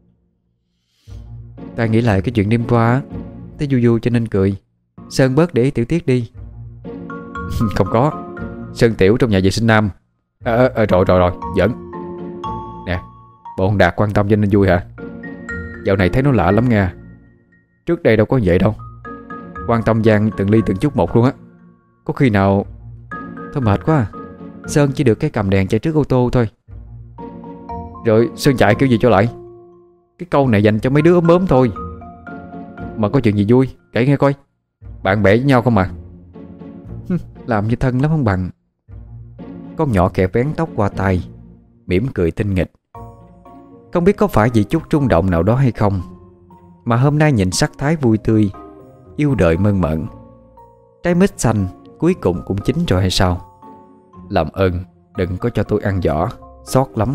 Ta nghĩ lại cái chuyện đêm qua, thấy vui vui cho nên cười. Sơn bớt để ý tiểu tiết đi. Không có. Sơn tiểu trong nhà vệ sinh nam. Rồi giỡn. Nè, bộ con Đạt quan tâm cho nên vui hả? Dạo này thấy nó lạ lắm nha. Trước đây đâu có vậy đâu. Quan tâm Giang từng ly từng chút một luôn á. Có khi nào... Thôi mệt quá à. Sơn chỉ được cái cầm đèn chạy trước ô tô thôi. Rồi Sơn chạy kiểu gì cho lại? Cái câu này dành cho mấy đứa ốm ốm thôi. Mà có chuyện gì vui kể nghe coi. Bạn bè với nhau không mà. Làm như thân lắm không bằng. Con nhỏ kẻ vén tóc qua tay, mỉm cười tinh nghịch. Không biết có phải vì chút rung động nào đó hay không, mà hôm nay nhìn sắc thái vui tươi, yêu đời mơn mởn, trái mít xanh cuối cùng cũng chín rồi hay sao? Làm ơn đừng có cho tôi ăn vỏ, xót lắm.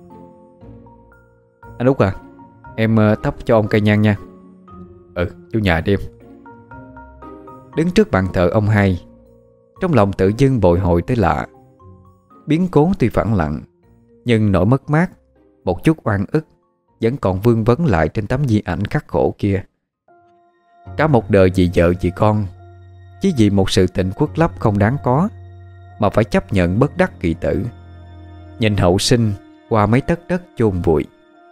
Anh Út à, em thắp cho ông cây nhang nha. Vô nhà đi em. Đứng trước bàn thờ ông hai, trong lòng tự dưng bồi hồi tới lạ. Biến cố tuy phẳng lặng, nhưng nỗi mất mát, một chút oan ức vẫn còn vương vấn lại trên tấm di ảnh khắc khổ kia. Cả một đời vì vợ vì con, chỉ vì một sự tình khuất lấp không đáng có mà phải chấp nhận bất đắc kỳ tử, nhìn hậu sinh qua mấy tấc đất chôn vùi.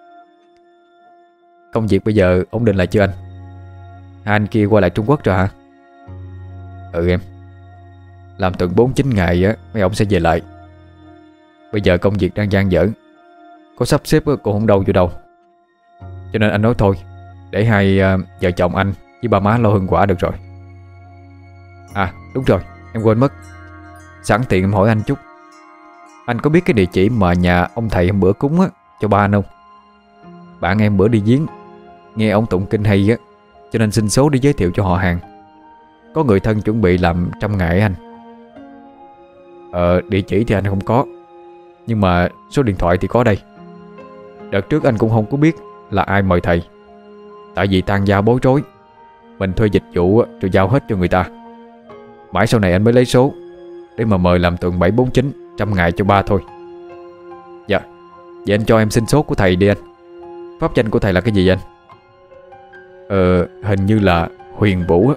Công việc bây giờ ổn định lại chưa anh? Hai anh kia qua lại Trung Quốc rồi hả? Ừ em. Làm tuần 49 ngày á, mấy ông sẽ về lại. Bây giờ công việc đang dang dở, có sắp xếp cũng không đâu vô đâu. Cho nên anh nói thôi, để hai vợ chồng anh với ba má lo hương quả được rồi. À đúng rồi, em quên mất. Sẵn tiện em hỏi anh chút, anh có biết cái địa chỉ mà nhà ông thầy hôm bữa cúng á cho ba anh không? Bạn em bữa đi viếng, nghe ông tụng kinh hay á, cho nên xin số để giới thiệu cho họ hàng. Có người thân chuẩn bị làm 100 ngày anh. Địa chỉ thì anh không có, nhưng mà số điện thoại thì có đây. Đợt trước anh cũng không có biết là ai mời thầy, tại vì tang gia bối rối, mình thuê dịch vụ rồi giao hết cho người ta. Mãi sau này anh mới lấy số để mà mời làm tuần 749 100 ngày cho ba thôi. Dạ, vậy anh cho em xin số của thầy đi anh. Pháp danh của thầy là cái gì anh? Hình như là Huyền Vũ á.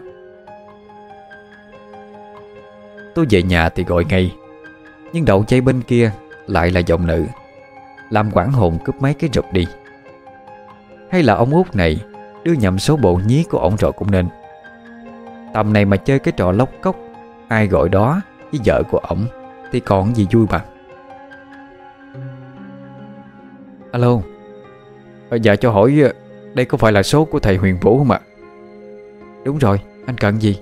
Tôi về nhà thì gọi ngay, nhưng đầu dây bên kia lại là giọng nữ, làm quảng hồn cướp mấy cái rụp đi. Hay là ông út này đưa nhầm số bộ nhí của ổng rồi cũng nên. Tầm này mà chơi cái trò lóc cốc, ai gọi đó với vợ của ổng thì còn gì vui bằng. Alo. Dạ cho hỏi đây có phải là số của thầy Huyền Vũ không ạ? Đúng rồi, anh cần gì?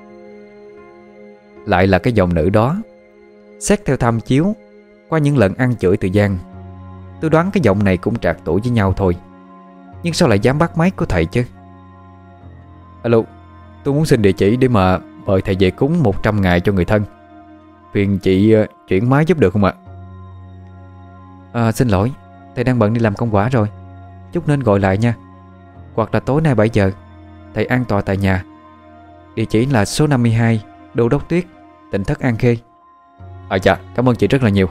Lại là cái giọng nữ đó. Xét theo tham chiếu, qua những lần ăn chửi từ Giang, tôi đoán cái giọng này cũng trạc tuổi với nhau thôi. Nhưng sao lại dám bắt máy của thầy chứ? Alo, tôi muốn xin địa chỉ để mà mời thầy về cúng 100 ngày cho người thân. Phiền chị chuyển máy giúp được không ạ? Xin lỗi, thầy đang bận đi làm công quả rồi, chút nên gọi lại nha. Hoặc là tối nay 7 giờ, thầy an tọa tại nhà. Địa chỉ là số 52 Đô Đốc Tuyết, tỉnh Thất An Khê. Dạ, cảm ơn chị rất là nhiều.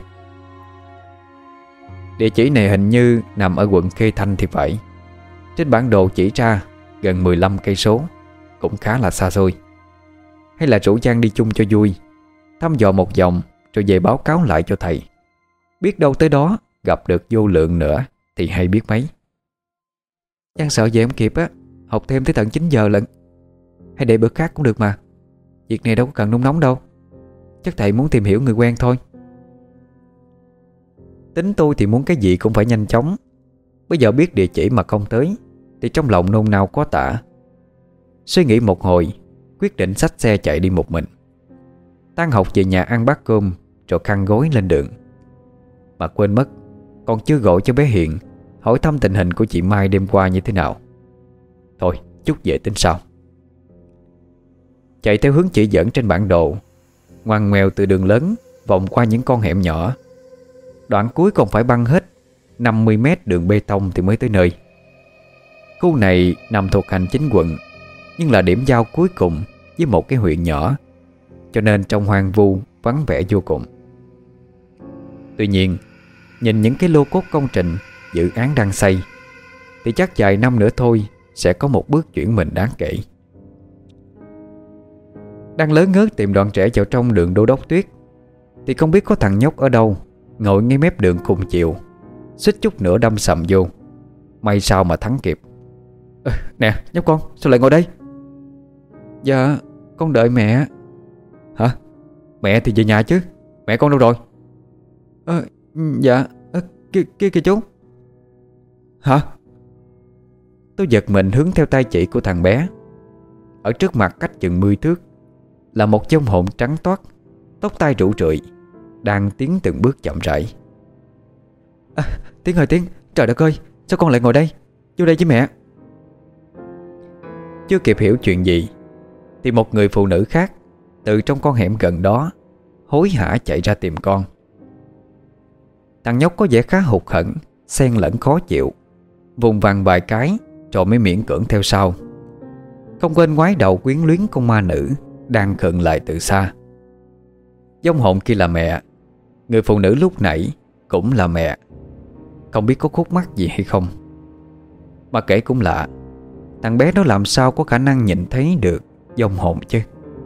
Địa chỉ này hình như nằm ở quận Khê Thanh thì phải. Trên bản đồ chỉ ra gần 15 cây số, cũng khá là xa xôi. Hay là rủ Giang đi chung cho vui, thăm dò một vòng rồi về báo cáo lại cho thầy. Biết đâu tới đó gặp được vô lượng nữa thì hay biết mấy. Giang sợ về không kịp á, học thêm tới tận 9 giờ lận. Hay để bữa khác cũng được mà. Việc này đâu có cần nung nóng đâu. Chắc thầy muốn tìm hiểu người quen thôi. Tính tôi thì muốn cái gì cũng phải nhanh chóng. Bây giờ biết địa chỉ mà không tới thì trong lòng nôn nao có tả. Suy nghĩ một hồi, quyết định xách xe chạy đi một mình. Tan học về nhà ăn bát cơm rồi khăn gối lên đường. Mà quên mất, còn chưa gọi cho bé Hiền hỏi thăm tình hình của chị Mai đêm qua như thế nào. Thôi, chút về tính sau. Chạy theo hướng chỉ dẫn trên bản đồ, ngoằn ngoèo từ đường lớn vòng qua những con hẻm nhỏ. Đoạn cuối còn phải băng hết 50 mét đường bê tông thì mới tới nơi. Khu này nằm thuộc hành chính quận, nhưng là điểm giao cuối cùng với một cái huyện nhỏ, cho nên trông hoang vu, vắng vẻ vô cùng. Tuy nhiên, nhìn những cái lô cốt công trình, dự án đang xây thì chắc vài năm nữa thôi sẽ có một bước chuyển mình đáng kể. Đang lớn ngớt tìm đoàn trẻ vào trong đường Đô Đốc Tuyết thì không biết có thằng nhóc ở đâu ngồi ngay mép đường cùng chiều, suýt chút nữa đâm sầm vô. May sao mà thắng kịp. Nè nhóc con, sao lại ngồi đây? Dạ, con đợi mẹ. Hả? Mẹ thì về nhà chứ. Mẹ con đâu rồi? Dạ, kia chú. Hả? Tôi giật mình hướng theo tay chỉ của thằng bé. Ở trước mặt cách chừng 10 thước là một vong hồn trắng toát, tóc tai rủ rượi, đang tiến từng bước chậm rãi. Tiến ơi Tiến, trời đất ơi, sao con lại ngồi đây? Vô đây với mẹ. Chưa kịp hiểu chuyện gì thì một người phụ nữ khác từ trong con hẻm gần đó hối hả chạy ra tìm con. Thằng nhóc có vẻ khá hụt hẫng, xen lẫn khó chịu, vùng vằng vài cái rồi mới miễn cưỡng theo sau. Không quên ngoái đầu quyến luyến con ma nữ đang khựng lại từ xa. Vong hồn kia là mẹ, người phụ nữ lúc nãy cũng là mẹ. Không biết có khúc mắc gì hay không. Mà kể cũng lạ, Thằng bé đó làm sao có khả năng nhìn thấy được vong hồn chứ?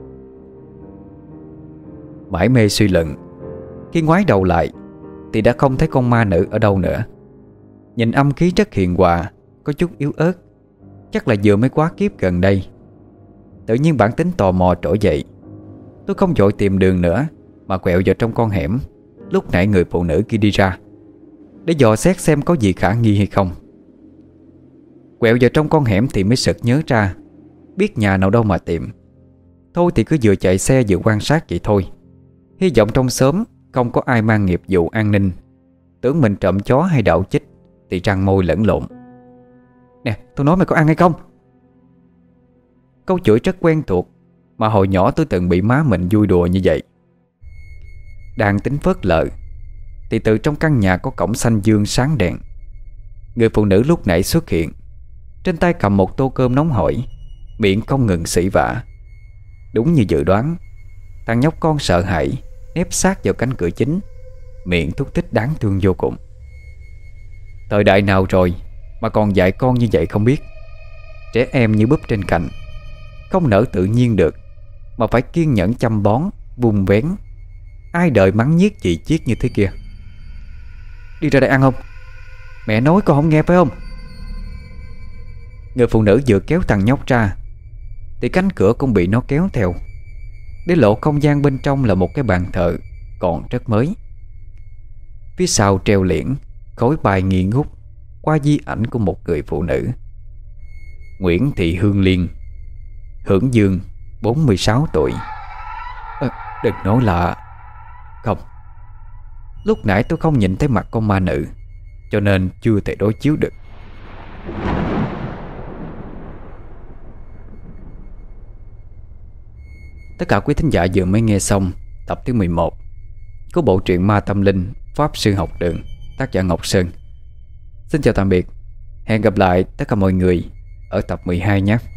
Mải mê suy luận, khi ngoái đầu lại thì đã không thấy con ma nữ ở đâu nữa. Nhìn âm khí rất hiền hòa, có chút yếu ớt, chắc là vừa mới quá kiếp gần đây. Tự nhiên bản tính tò mò trỗi dậy. Tôi không vội tìm đường nữa mà quẹo vào trong con hẻm lúc nãy người phụ nữ kia đi ra, để dò xét xem có gì khả nghi hay không. Quẹo vào trong con hẻm thì mới sực nhớ ra, biết nhà nào đâu mà tìm. Thôi thì cứ vừa chạy xe vừa quan sát vậy thôi. Hy vọng trong xóm không có ai mang nghiệp vụ an ninh, tưởng mình trộm chó hay đậu chích thì răng môi lẫn lộn. Nè, tôi nói mày có ăn hay không? Câu chửi rất quen thuộc, mà hồi nhỏ tôi từng bị má mình vui đùa như vậy. Đang tính phớt lờ thì từ trong căn nhà có cổng xanh dương sáng đèn. Người phụ nữ lúc nãy xuất hiện, trên tay cầm một tô cơm nóng hổi, miệng không ngừng sỉ vả. Đúng như dự đoán, thằng nhóc con sợ hãi nép sát vào cánh cửa chính, miệng thúc thích đáng thương vô cùng. Thời đại nào rồi mà còn dạy con như vậy không biết. Trẻ em như búp trên cành, không nở tự nhiên được, mà phải kiên nhẫn chăm bón, vun vén. Ai đời mắng nhiếc chị chiết như thế kia. Đi ra đây ăn không? Mẹ nói con không nghe phải không? Người phụ nữ vừa kéo thằng nhóc ra thì cánh cửa cũng bị nó kéo theo, để lộ không gian bên trong là một cái bàn thờ còn rất mới. Phía sau treo liễn khối bài nghi ngút qua di ảnh của một người phụ nữ, Nguyễn Thị Hương Liên, hưởng dương 46 tuổi. Đừng nói là... Không, lúc nãy tôi không nhìn thấy mặt con ma nữ, cho nên chưa thể đối chiếu được. Tất cả quý thính giả vừa mới nghe xong tập thứ 11 của bộ truyện Ma Tâm Linh Pháp Sư Học Đường, tác giả Ngọc Sơn. Xin chào tạm biệt, hẹn gặp lại tất cả mọi người ở tập 12 nhé.